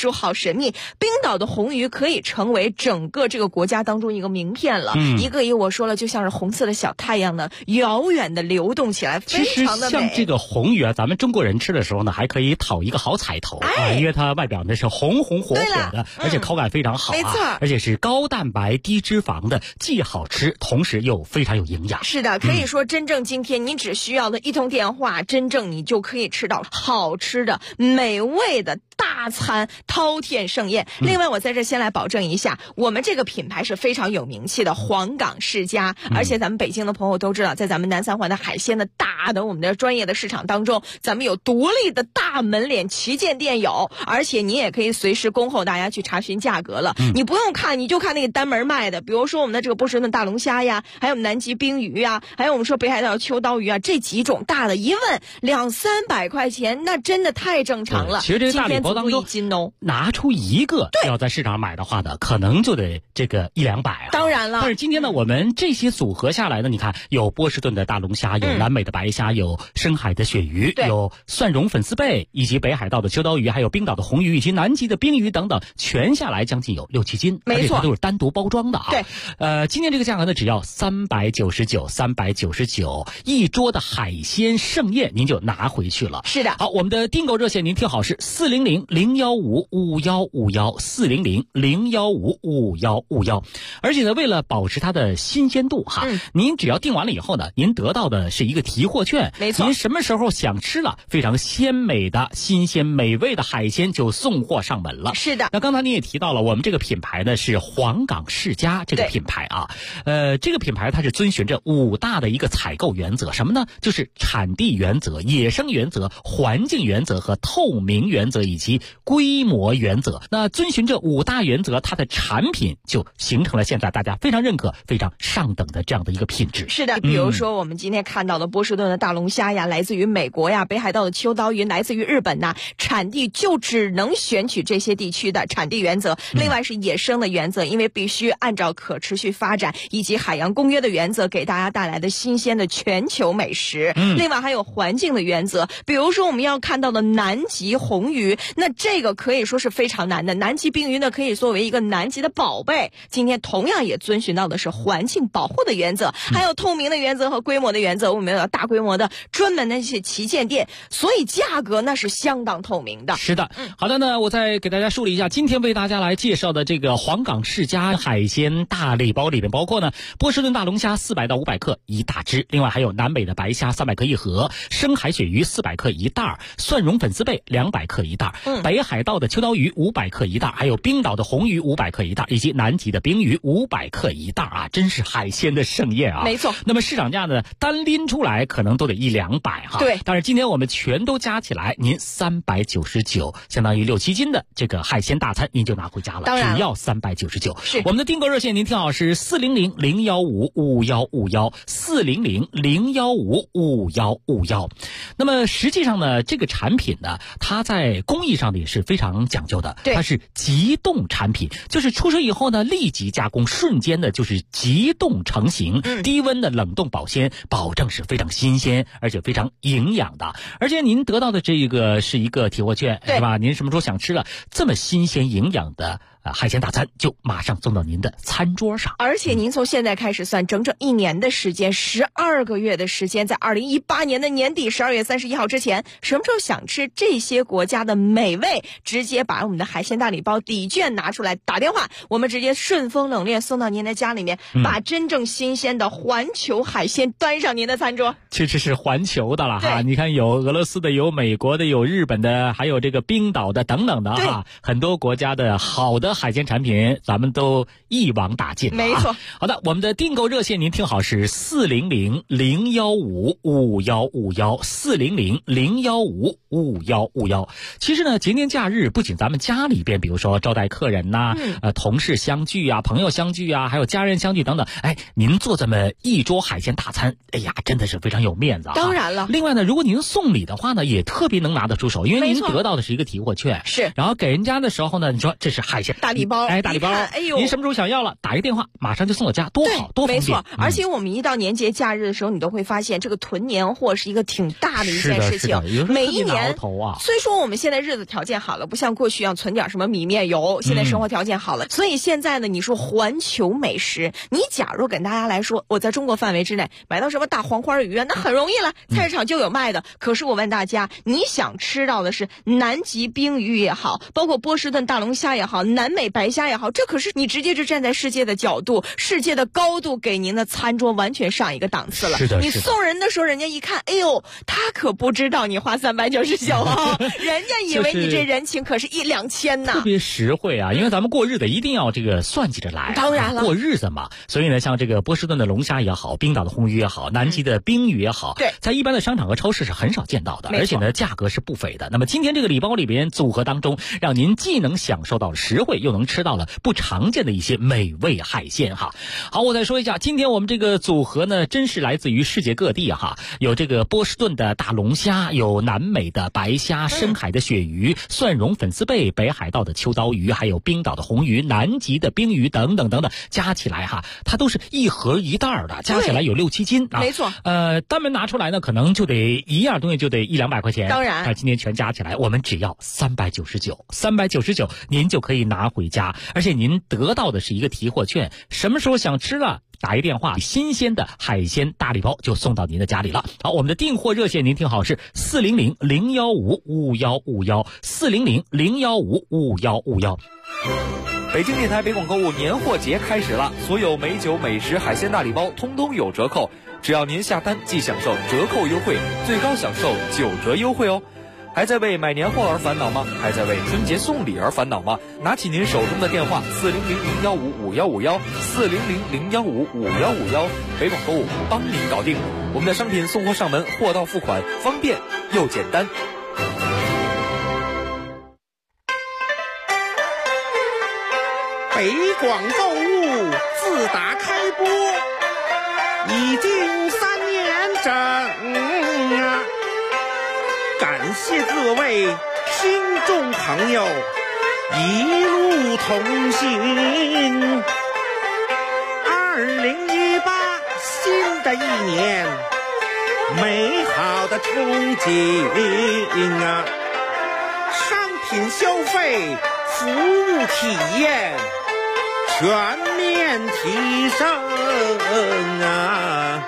神秘。冰岛的红鱼可以成为整个这个国家当中一个名片了，一个一我说了，就像是红色的小太阳呢，遥远的流动起来，非常的美。 其实像这个红鱼啊，咱们中国人吃的时候呢，还可以讨一个好彩头啊，因为它外表呢是红红火火的，而且口感非常好啊， 没错， 而且是高蛋白低脂肪的，既好吃，同时又非常有营养。 是的，可以说真正今天你只需要的一通电话，真正你就可以吃到好吃的、美味的大餐，饕餮盛宴。另外，我在这先来保证一下，我们这个品牌是非常有名气的黄冈世家，而且咱们北京的朋友都知道，在咱们南三环的海鲜的大的我们的专业的市场当中，咱们有独立的大门脸旗舰店有，而且你也可以随时恭候大家去查询价格了。你不用看，你就看那个单门卖的，比如说我们的这个波士顿大龙虾呀，还有南极冰鱼呀，还有我们说北海道秋刀鱼啊，这几种大的一问200-300块钱，那真的太正常了。 其实这大礼包当中拿出一个要在市场买的话呢，可能就得这个100-200啊。 当然了， 但是今天呢，我们这些组合下来呢，你看有波士顿的大龙虾，有南美的白虾，有深海的鳕鱼，有蒜蓉粉丝贝，以及北海道的秋刀鱼，还有冰岛的红鱼，以及南极的冰鱼等等，全下来将近有6-7斤， 没错， 而且它都是单独包装的啊。 对， 今天这个价格呢，只要399一桌的海鲜盛宴，您就拿回去了。 是的， 好，我们的订购热线您听好是400-015-5151，400-015-5151。而且呢，为了保持它的新鲜度哈，您只要订完了以后呢，您得到的是一个提货券， 没错， 您什么时候想吃了非常鲜美的、新鲜美味的海鲜就送货上门了。 是的， 那刚才您也提到了，我们这个品牌呢是黄冈世家这个品牌啊，这个品牌它是遵循着5大的一个采购原则，什么呢？就是产地原则、野生原则、环境原则和透明原则以及规模原则。那遵循这5大原则，它的产品就形成了现在大家非常认可、非常上等的这样的一个品质。 是的，比如说我们今天看到的波士顿的大龙虾呀，来自于美国呀，北海道的秋刀鱼来自于日本呐，产地就只能选取这些地区的产地原则。另外是野生的原则，因为必须按照可持续发展以及海洋公约的原则，给大家带来的新鲜的全球美食。另外还有环境的原则，比如说我们要看到的南极红鱼，那这个可以说是非常难的。南极冰鱼呢，可以作为一个南极的宝贝，今天同样也遵循到的是环境保护的原则，还有透明的原则和规模的原则。我们有大规模的专门的一些旗舰店，所以价格那是相当透明的。 是的，好的呢，我再给大家梳理一下，今天为大家来介绍的这个黄冈世家海鲜大礼包里面包括呢，波士顿大龙虾400-500克一大只，另外还有南美的白虾300克一盒，深海鳕鱼400克一袋，蒜蓉粉丝贝200克一袋，北海道的秋刀鱼500克一袋，还有冰岛的红鱼500克一袋，以及南极的冰鱼500克一袋啊，真是海鲜的盛宴啊！ 没错。 那么市场价呢，单拎出来可能都得100-200哈。 对。 但是今天我们全都加起来，您399，相当于6-7斤的这个海鲜大餐，您就拿回家了。 当然， 只要399。 是。 我们的订购热线您听好是400-015-5151，400-015-5151。那么实际上呢，这个产品呢，它在工艺上呢也是非常讲究的。它是急冻产品，就是出水以后呢，立即加工，瞬间的就是急冻成型，低温的冷冻保鲜，保证是非常新鲜，而且非常营养的。而且您得到的这个是一个提货券，是吧？您什么时候想吃了这么新鲜营养的海鲜大餐，就马上送到您的餐桌上。 而且您从现在开始算，整整1年的时间，12个月的时间，在2018年的年底12月31号之前，什么时候想吃这些国家的美味，直接把我们的海鲜大礼包抵券拿出来，打电话，我们直接顺丰冷链送到您的家里面，把真正新鲜的环球海鲜端上您的餐桌。 其实是环球的了哈，你看有俄罗斯的，有美国的，有日本的，还有这个冰岛的等等的哈，很多国家的好的海鲜产品咱们都一网打尽。 没错。 好的，我们的订购热线您听好是400-015-5151，400-015-5151。其实呢，节年假日不仅咱们家里边，比如说招待客人呐，同事相聚啊，朋友相聚啊，还有家人相聚等等，您做这么一桌海鲜大餐，哎呀，真的是非常有面子啊。 当然了。 另外呢，如果您送礼的话呢，也特别能拿得出手，因为您得到的是一个提货券， 是， 然后给人家的时候呢，你说这是海鲜， 大礼包， 大礼包， 哎呦， 您什么时候想要了，打一个电话，马上就送到家，多好，多方便。 没错，而且我们一到年节假日的时候，你都会发现这个囤年货是一个挺大的一件事情。每一年，虽说我们现在日子条件好了，不像过去一样存点什么米面油，现在生活条件好了，所以现在呢，你说环球美食，你假如跟大家来说，我在中国范围之内买到什么大黄花鱼啊，那很容易了，菜市场就有卖的。可是我问大家，你想吃到的是南极冰鱼也好，包括波士顿大龙虾也好，南美白虾也好，这可是你直接就站在世界的角度、世界的高度给您的餐桌完全上一个档次了。 是的， 你送人的时候，人家一看，哎呦，他可不知道你花399啊，人家以为你这人情可是1-2千呢， 特别实惠啊！因为咱们过日子一定要这个算计着来， 当然了， 过日子嘛。所以呢，像这个波士顿的龙虾也好，冰岛的红鱼也好，南极的冰鱼也好， 对， 在一般的商场和超市是很少见到的，而且呢，价格是不菲的。那么今天这个礼包里边组合当中，让您既能享受到实惠，又能吃到了不常见的一些美味海鲜哈。好，我再说一下，今天我们这个组合呢，真是来自于世界各地哈，有这个波士顿的大龙虾，有南美的白虾，深海的鳕鱼，蒜蓉粉丝贝，北海道的秋刀鱼，还有冰岛的红鱼，南极的冰鱼等等等等，加起来哈，它都是一盒一袋的，加起来有6-7斤啊。 没错。 单门拿出来呢，可能就得一样东西就得100-200块钱。 当然， 今天全加起来，我们只要399，您就可以拿回家，而且您得到的是一个提货券，什么时候想吃了，打一电话，新鲜的海鲜大礼包就送到您的家里了。好，我们的订货热线您听好，是400-015-5151，400-015-5151。 北京电台北广购物年货节开始了，所有美酒、美食、海鲜大礼包通通有折扣，只要您下单即享受折扣优惠，最高享受9折优惠哦。还在为买年货而烦恼吗？还在为春节送礼而烦恼吗？拿起您手中的电话，400-015-5151，400-015-5151，北广购物帮您搞定。我们的商品送货上门，货到付款，方便又简单。 北广购物自打开播已经3年整啊！感谢各位听众朋友一路同行。2018新的一年，美好的憧憬啊！商品消费、服务体验全面提升啊！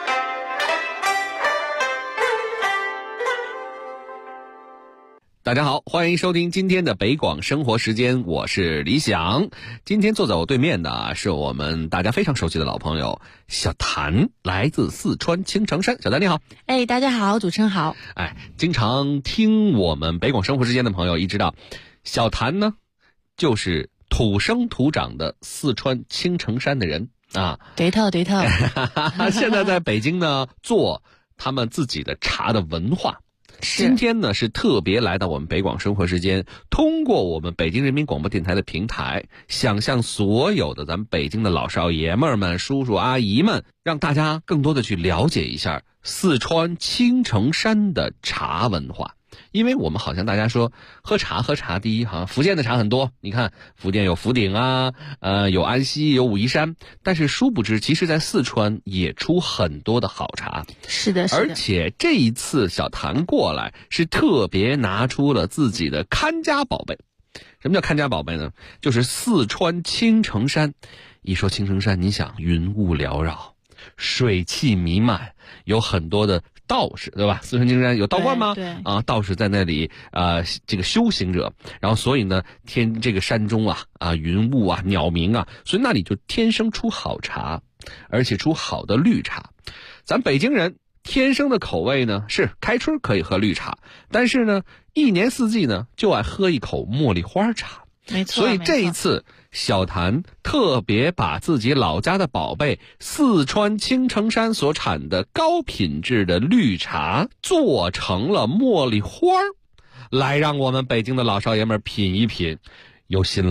大家好，欢迎收听今天的北广生活时间，我是李想。今天坐在我对面的是我们大家非常熟悉的老朋友小谭，来自四川青城山。小谭你好。 大家好，主持人好。 经常听我们北广生活时间的朋友一知道，小谭呢就是土生土长的四川青城山的人啊。 对头。 现在在北京呢做他们自己的茶的文化。今天呢是特别来到我们北广生活时间，通过我们北京人民广播电台的平台，想向所有的咱们北京的老少爷们们、叔叔阿姨们，让大家更多的去了解一下四川青城山的茶文化。因为我们好像大家说喝茶，第一哈，福建的茶很多，你看福建有福鼎啊，有安溪，有武夷山，但是殊不知，其实在四川也出很多的好茶。 是的。 而且这一次小谭过来是特别拿出了自己的看家宝贝。什么叫看家宝贝呢？就是四川青城山。一说青城山，你想云雾缭绕，水汽弥漫，有很多的道士，对吧？四川青城山有道观吗？ 对道士在那里这个修行者，然后所以呢，这个山中云雾啊，鸟鸣啊，所以那里就天生出好茶，而且出好的绿茶。咱北京人天生的口味呢是开春可以喝绿茶，但是呢一年四季呢就爱喝一口茉莉花茶。 没错。 所以这一次小谭特别把自己老家的宝贝四川青城山所产的高品质的绿茶做成了茉莉花，来让我们北京的老少爷们品一品。有心了，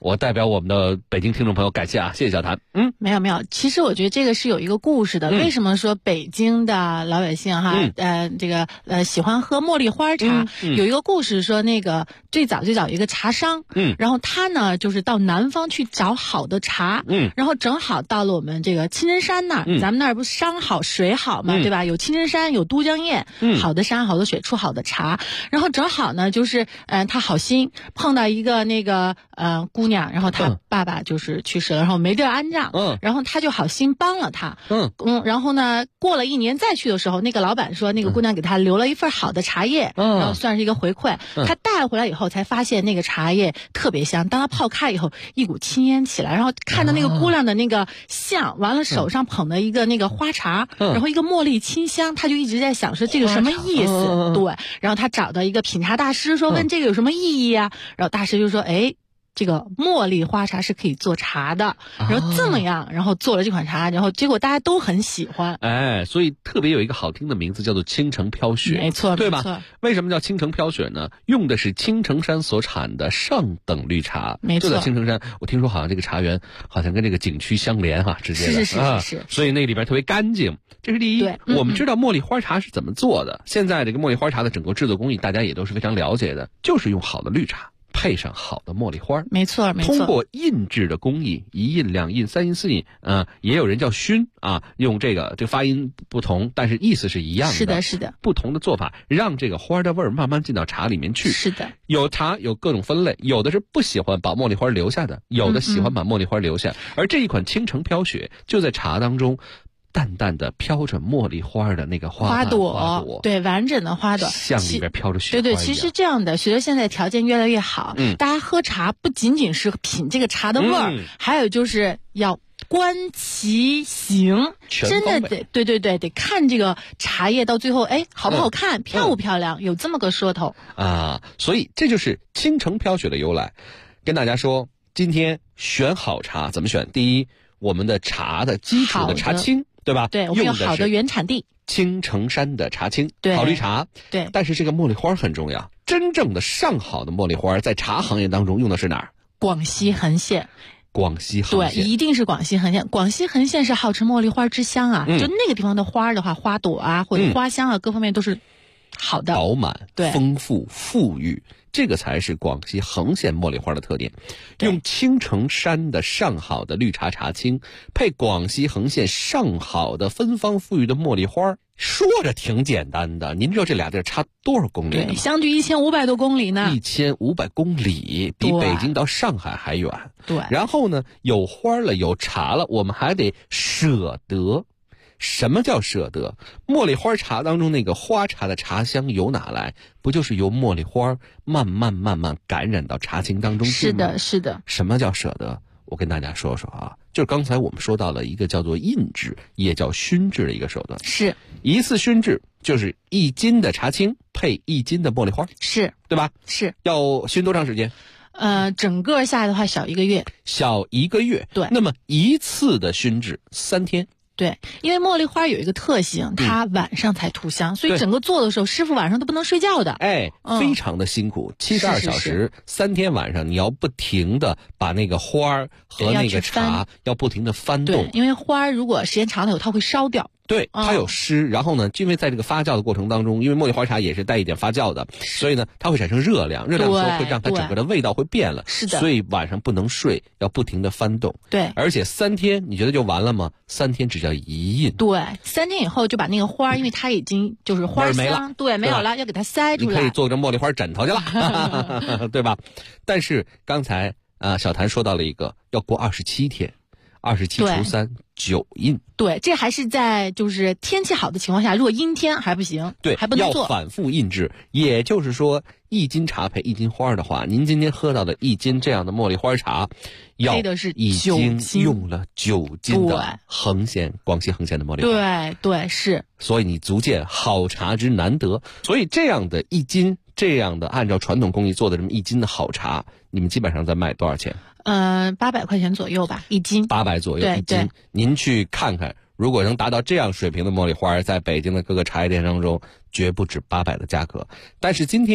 我代表我们的北京听众朋友感谢啊，谢谢小谭。 没有，其实我觉得这个是有一个故事的。为什么说北京的老百姓喜欢喝茉莉花茶？有一个故事说，那个最早有一个茶商，然后他呢就是到南方去找好的茶，然后正好到了我们这个青城山那儿，咱们那儿不是山好水好嘛，对吧？有青城山，有都江堰，好的山好的水出好的茶，然后正好呢就是他好心碰到一个那个姑娘，然后他爸爸就是去世了，然后没地儿安葬，然后他就好心帮了他，然后呢过了1年再去的时候，那个老板说那个姑娘给他留了一份好的茶叶，然后算是一个回馈，他带回来以后才发现那个茶叶特别香，当他泡开以后一股青烟起来，然后看到那个姑娘的那个像，完了手上捧的一个那个花茶，然后一个茉莉清香，他就一直在想说这个什么意思，对，然后他找到一个品茶大师说问这个有什么意义啊，然后大师就说这个茉莉花茶是可以做茶的，然后这么样，然后做了这款茶，然后结果大家都很喜欢。 所以特别有一个好听的名字叫做青城飘雪， 没错， 对吧？为什么叫青城飘雪呢？用的是青城山所产的上等绿茶， 没错。 就在青城山，我听说好像这个茶园好像跟这个景区相连直接的， 是， 所以那里边特别干净。这是第一。我们知道茉莉花茶是怎么做的，现在这个茉莉花茶的整个制作工艺大家也都是非常了解的，就是用好的绿茶配上好的茉莉花， 没错。 通过印制的工艺，1印、2印、3印、4印，也有人叫熏啊，用这个发音不同，但是意思是一样的。 是的。 不同的做法，让这个花的味儿慢慢进到茶里面去。 是的。 有茶有各种分类，有的是不喜欢把茉莉花留下的，有的喜欢把茉莉花留下。而这一款青城飘雪就在茶当中。淡淡的飘着茉莉花的那个花朵， 对，完整的花朵， 像里边飘着雪花对，其实这样的，随着现在条件越来越好，大家喝茶不仅仅是品这个茶的味儿，还有就是要观其形，真的得看这个茶叶到最后，好不好看，漂不漂亮，有这么个说头啊。所以这就是青城飘雪的由来。跟大家说，今天选好茶怎么选？第一，我们的茶的基础的茶青。对吧？ 对，我们有好的原产地， 青城山的茶青， 对， 好绿茶， 对。 但是这个茉莉花很重要，真正的上好的茉莉花，在茶行业当中用的是哪儿？ 广西横县。对，一定是广西横县。广西横县是号称茉莉花之乡啊，就那个地方的花的话，花朵啊或者花香啊，各方面都是好的， 饱满、丰富、富裕。这个才是广西横县茉莉花的特点，用青城山的上好的绿茶茶青，配广西横县上好的芬芳馥郁的茉莉花，说着挺简单的。您知道这俩地儿差多少公里呢？ 对，相距1500多公里呢。 1500公里，比北京到上海还远。 对。 然后呢，有花了，有茶了，我们还得舍得。什么叫舍得？茉莉花茶当中那个花茶的茶香由哪来？不就是由茉莉花慢慢感染到茶青当中去吗？ 是的。 什么叫舍得？我跟大家说说啊，就是刚才我们说到了一个叫做印制，也叫熏制的一个手段。 是一次熏制就是1斤的茶青配1斤的茉莉花， 是对吧？ 是。 要熏多长时间？ 整个下来的话小1个月。 小1个月。 对。 那么一次的熏制3天。 对，因为茉莉花有一个特性，它晚上才吐香，所以整个做的时候，师傅晚上都不能睡觉的。 非常的辛苦，72小时，3天晚上你要不停的把那个花和那个茶要不停的翻动。 对，因为花如果时间长了以后，它会烧掉。 对，它有湿，然后呢，因为在这个发酵的过程当中，因为茉莉花茶也是带一点发酵的，所以呢，它会产生热量，热量的时候会让它整个的味道会变了。 是的。 所以晚上不能睡，要不停的翻动。 对。 而且3天，你觉得就完了吗？3天只叫1印。 对，3天以后就把那个花，因为它已经就是花香，对，没有了，要给它塞出来。 你可以做成茉莉花枕头去了，对吧？但是刚才小谭说到了一个，要过27天。27除3 9印。 对，这还是在就是天气好的情况下，如果阴天还不行， 对， 还不能做。 要反复印制。也就是说，1斤茶配1斤花的话，您今天喝到的1斤这样的茉莉花茶，要已经用了9斤的广西横县的茉莉花。 对，是。 所以你足见好茶之难得。所以这样的1斤，这样的按照传统工艺做的这么1斤的好茶，你们基本上在卖多少钱 ？800块钱左右吧，1斤。 800左右1斤。您去看看，如果能达到这样水平的茉莉花，在北京的各个茶叶店当中，绝不止800的价格。但是今天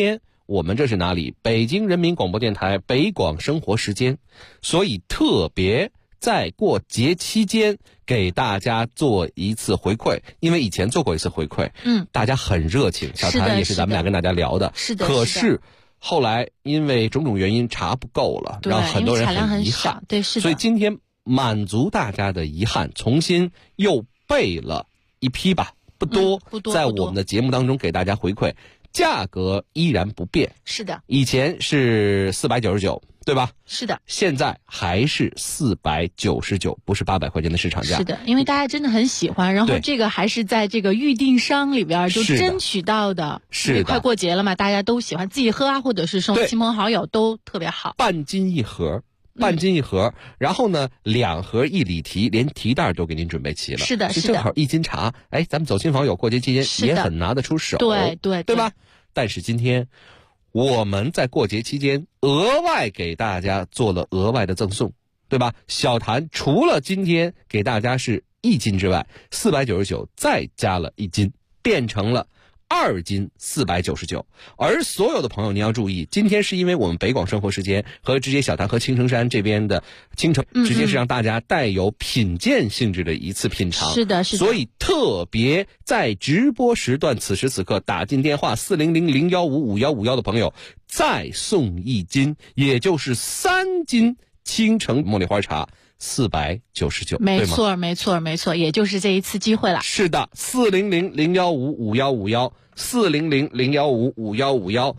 我们这是哪里？北京人民广播电台北广生活时间，所以特别在过节期间给大家做一次回馈，因为以前做过一次回馈，大家很热情，小谭也是咱们俩跟大家聊的， 是的。 可是后来因为种种原因茶不够了，让很多人很遗憾， 对，是的。 所以今天满足大家的遗憾，重新又备了一批吧，不多，在我们的节目当中给大家回馈，价格依然不变， 是的， 以前是499，对吧？ 是的， 现在还是499，不是800块钱的市场价。 是的，因为大家真的很喜欢，然后这个还是在这个预订商里边就争取到的。 是的， 快过节了嘛，大家都喜欢自己喝啊，或者是送亲朋好友都特别好。 半斤一盒。然后呢，2盒1里提，连提袋都给您准备齐了。 是的，是的，正好1斤茶，咱们走亲访友，过节期间也很拿得出手。对吧？但是今天我们在过节期间额外给大家做了额外的赠送，对吧？小谭除了今天给大家是1斤之外，499再加了1斤，变成了2斤499，而所有的朋友您要注意，今天是因为我们北广生活时间和直接小谭和青城山这边的青城，直接是让大家带有品鉴性质的一次品尝。 是的， 所以特别在直播时段，此时此刻打进电话400-015-5151的朋友，再送1斤，也就是3斤青城茉莉花茶。499， 没错，也就是这一次机会了。 是的，400-015-5151 400-015-5151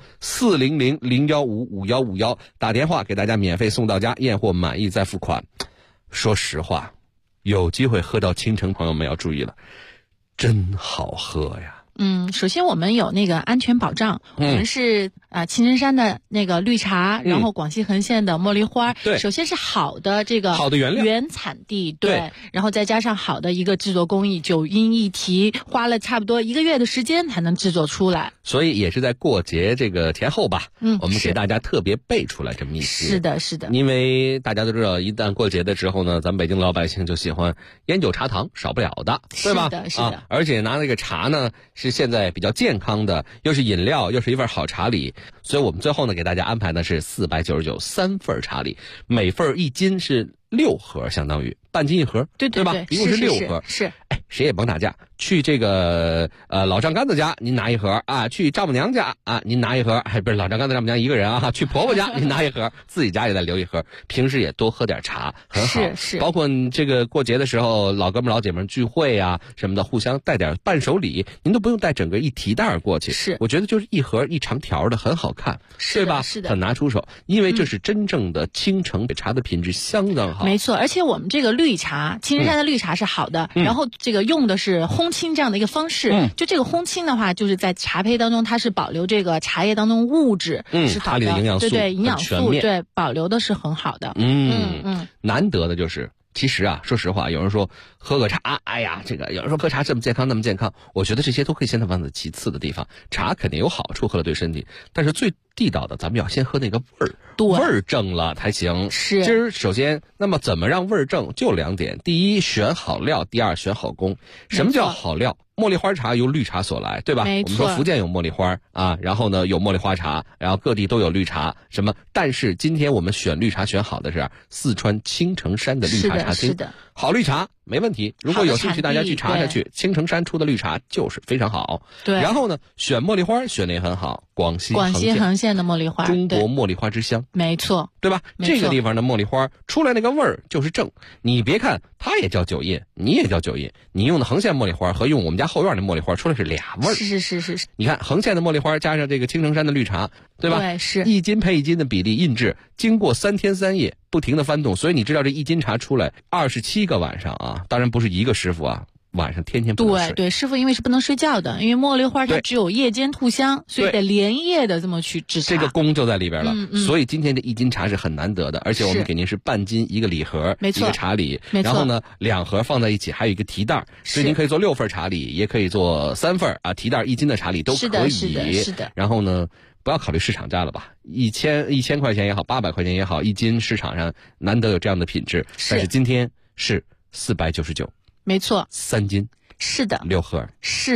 400-015-5151，打电话给大家免费送到家，验货满意再付款。说实话，有机会喝到青城，朋友们要注意了，真好喝呀。 首先我们有那个安全保障，我们是青城山的那个绿茶，然后广西横县的茉莉花， 对， 首先是好的这个好的原料原产地，对，然后再加上好的一个制作工艺，9音1提，花了差不多1个月的时间才能制作出来， 所以也是在过节这个前后吧，我们给大家特别备出来这么一些。 是的， 因为大家都知道，一旦过节的时候呢，咱们北京老百姓就喜欢烟酒茶糖，少不了的，对吧？ 是的， 而且拿那个茶呢是现在比较健康的，又是饮料，又是一份好茶礼，所以我们最后呢给大家安排的是499 3份茶礼，每份1斤是6盒，相当于半斤1盒， 对吧？一共是6盒。 是， 谁也甭打架，去这个老丈杆子家您拿1盒啊，去丈母娘家啊您拿1盒，不是老丈杆子丈母娘一个人啊，去婆婆家您拿1盒，自己家也再留1盒，平时也多喝点茶，很好。 是， 包括你这个过节的时候，老哥们老姐们聚会啊什么的，互相带点伴手礼，您都不用带整个1提袋过去。 是， 我觉得就是1盒1长条的，很好看，对吧？ 是的， 很拿出手，因为这是真正的青城茶的品质相当好。 没错，而且我们这个绿茶，青城山的绿茶是好的，然后这个用的是烘青这样的一个方式，就这个烘青的话，就是在茶胚当中它是保留这个茶叶当中物质，是好的， 茶里的营养素， 对营养素，对保留的是很好的。 难得的就是。其实啊，说实话，有人说喝个茶，哎呀，这个有人说喝茶这么健康那么健康，我觉得这些都可以先放在其次的地方。茶肯定有好处，喝了对身体，但是最地道的，咱们要先喝那个味儿，味儿正了才行。 是。 今儿首先，那么怎么让味儿正？就2点：第一，选好料；第二，选好工。什么叫好料？茉莉花茶由绿茶所来，对吧？ 没错。 我们说福建有茉莉花啊，然后呢有茉莉花茶，然后各地都有绿茶，什么？但是今天我们选绿茶选好的是四川青城山的绿茶茶精， 是的， 好绿茶没问题。如果有兴趣，大家去查查去，青城山出的绿茶就是非常好。 对。 然后呢，选茉莉花选的也很好，广西横县的茉莉花， 中国茉莉花之乡， 没错， 对吧？这个地方的茉莉花出来那个味儿就是正。你别看它也叫9印，你也叫9印，你用的横县茉莉花和用我们家后院的茉莉花出来是俩味儿。 是。 你看横县的茉莉花加上这个青城山的绿茶，对吧？ 对，是 1斤配1斤的比例印制，经过3天3夜不停的翻动，所以你知道这1斤茶出来27个晚上啊，当然不是一个师傅啊。晚上天天不能睡。 对，师傅因为是不能睡觉的，因为茉莉花它只有夜间吐香，所以得连夜的这么去制茶。 这个功就在里边了。所以今天这1斤茶是很难得的，而且我们给您是半斤一个礼盒， 没错， 一个茶礼，然后呢2盒放在一起，还有一个提袋，所以您可以做6份茶礼，也可以做3份啊，提袋1斤的茶礼都可以。 是的。 然后呢，不要考虑市场价了吧，1000块钱也好，800块钱也好，1斤市场上难得有这样的品质，但是今天是499。 没错， 3斤， 是的 ，6盒， 是的，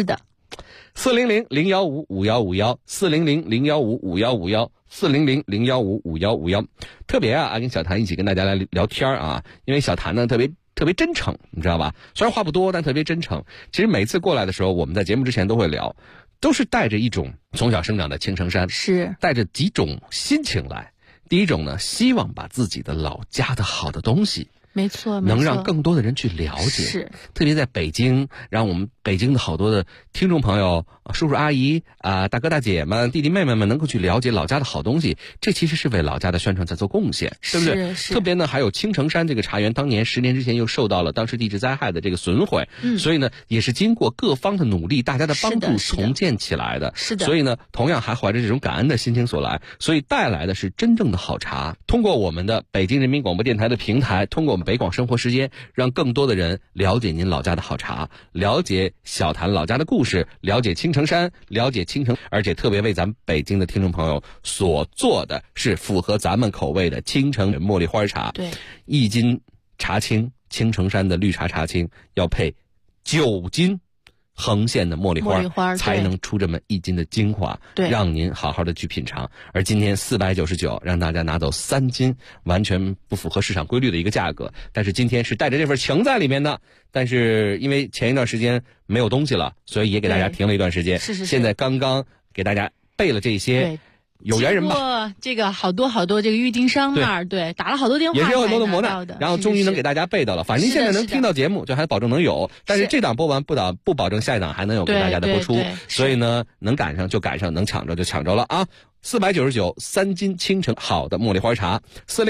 ，400-015-5151，400-015-5151，400-015-5151。特别啊，跟小谭一起跟大家来聊天啊，因为小谭呢特别真诚，你知道吧？虽然话不多，但特别真诚。其实每次过来的时候，我们在节目之前都会聊，都是带着一种从小生长的青城山， 是带着几种心情来。第一种呢，希望把自己的老家的好的东西， 没错， 能让更多的人去了解。 是， 特别在北京，让我们北京的好多的听众朋友、叔叔阿姨啊、大哥大姐们、弟弟妹妹们能够去了解老家的好东西，这其实是为老家的宣传在做贡献，对不对？ 是。 特别呢，还有青城山这个茶园，当年10年之前又受到了当时地质灾害的这个损毁，所以呢，也是经过各方的努力，大家的帮助重建起来的。 是的。 所以呢，同样还怀着这种感恩的心情所来，所以带来的是真正的好茶。通过我们的北京人民广播电台的平台，通过我们北广生活时间，让更多的人了解您老家的好茶，了解小谭老家的故事，了解青城山，了解青城，而且特别为咱们北京的听众朋友所做的是符合咱们口味的青城茉莉花茶。 对 ，1斤茶青，青城山的绿茶茶青要配9斤横线的茉莉花才能出这么1斤的精华，让您好好的去品尝。而今天499让大家拿走3斤，完全不符合市场规律的一个价格，但是今天是带着这份情在里面的。但是因为前一段时间没有东西了，所以也给大家停了一段时间。 是。 现在刚刚给大家备了这些。有缘人吧， 这个好多这个郁金商那儿，对，打了好多电话， 也是有很多的磨难，然后终于能给大家备到了。反正现在能听到节目，就还保证能有。但是这档播完不保证下一档还能有给大家的播出。所以呢，能赶上就赶上，能抢着就抢着了啊！499 3斤青城好的茉莉花茶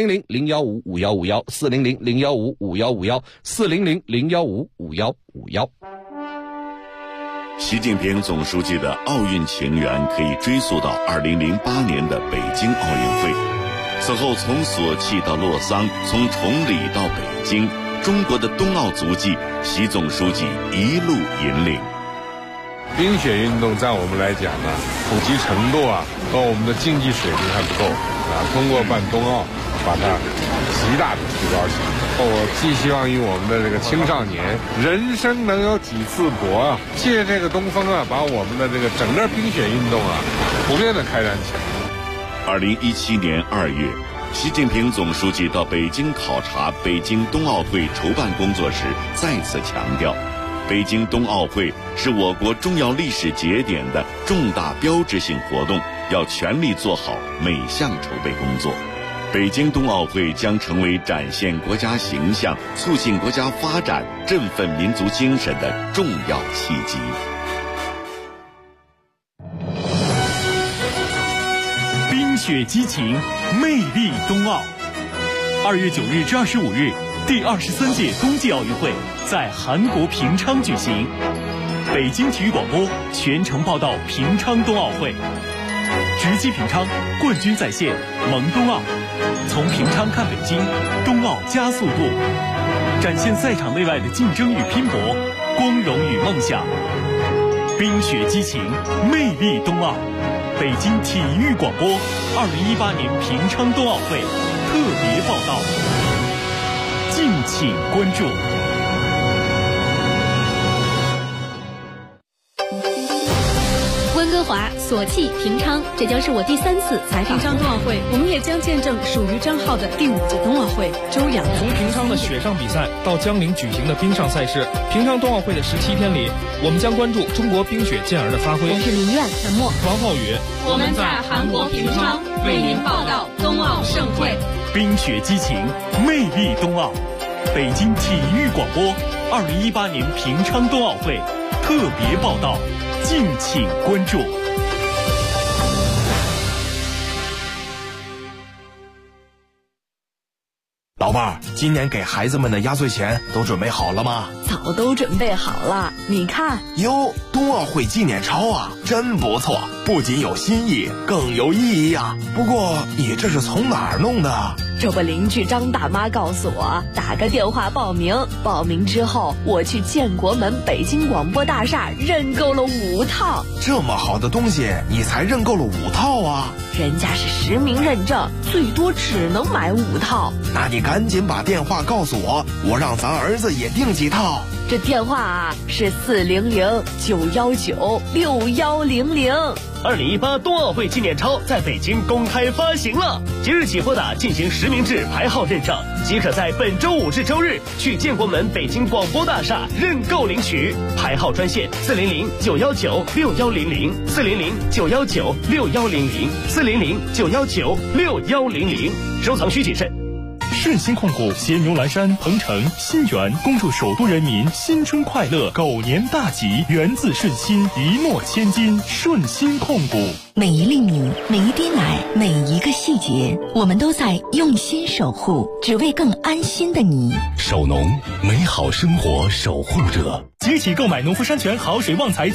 ，400-015-5151，400-015-5151，400-015-5151。 习近平总书记的奥运情缘可以追溯到2008年的北京奥运会。此后从索契到洛桑，从崇礼到北京，中国的冬奥足迹，习总书记一路引领。 冰雪运动在我们来讲呢，普及程度和我们的竞技水平还不够通过办冬奥，把它极大的提高起来。我寄希望于我们的这个青少年，人生能有几次搏借这个东风把我们的这个整个冰雪运动普遍的开展起来。 2017年2月，习近平总书记到北京考察北京冬奥会筹办工作时，再次强调，北京冬奥会是我国重要历史节点的重大标志性活动，要全力做好每项筹备工作。北京冬奥会将成为展现国家形象、促进国家发展、振奋民族精神的重要契机。 冰雪激情，魅力冬奥。2月9日至25日，第23届冬季奥运会在韩国平昌举行。北京体育广播全程报道平昌冬奥会，直击平昌，冠军在线，萌冬奥。从平昌看北京，冬奥加速度，展现赛场内外的竞争与拼搏，光荣与梦想。冰雪激情，魅力冬奥。北京体育广播2018年平昌冬奥会特别报道，敬请关注。 温哥华、索契、平昌，这将是我第3次采访平昌冬奥会。我们也将见证属于张浩的第5届冬奥会。周洋从平昌的雪上比赛到江陵举行的冰上赛事，平昌冬奥会的17天里，我们将关注中国冰雪健儿的发挥。 我是林苑、陈默、 王浩宇， 我们在韩国平昌为您报道冬奥盛会。 冰雪激情，魅力冬奥。北京体育广播2018年平昌冬奥会特别报道，敬请关注。 老伴儿，今年给孩子们的压岁钱都准备好了吗？ 早都准备好了，你看。 哟，冬奥会纪念钞啊，真不错，不仅有新意，更有意义啊。不过你这是从哪儿弄的？ 这不，邻居张大妈告诉我，打个电话报名，报名之后我去建国门北京广播大厦认购了5套。 这么好的东西，你才认购了5套啊？ 人家是实名认证，最多只能买5套。 那你赶紧把电话告诉我，我让咱儿子也订几套。 这电话啊是400-919-6100。 2018冬奥会纪念钞在北京公开发行了，即日起拨打进行实名制排号认证，即可在本周五至周日去建国门北京广播大厦认购领取。排号专线400-919-6100，400-919-6100，400-919-6100。收藏需谨慎。 顺心控股携牛栏山、鹏城、新源，恭祝首都人民新春快乐，狗年大吉，源自顺心，一诺千金。顺心控股， 每一粒米，每一滴奶，每一个细节，我们都在用心守护，只为更安心的你。 守农，美好生活守护者。 即日起购买农夫山泉好水旺财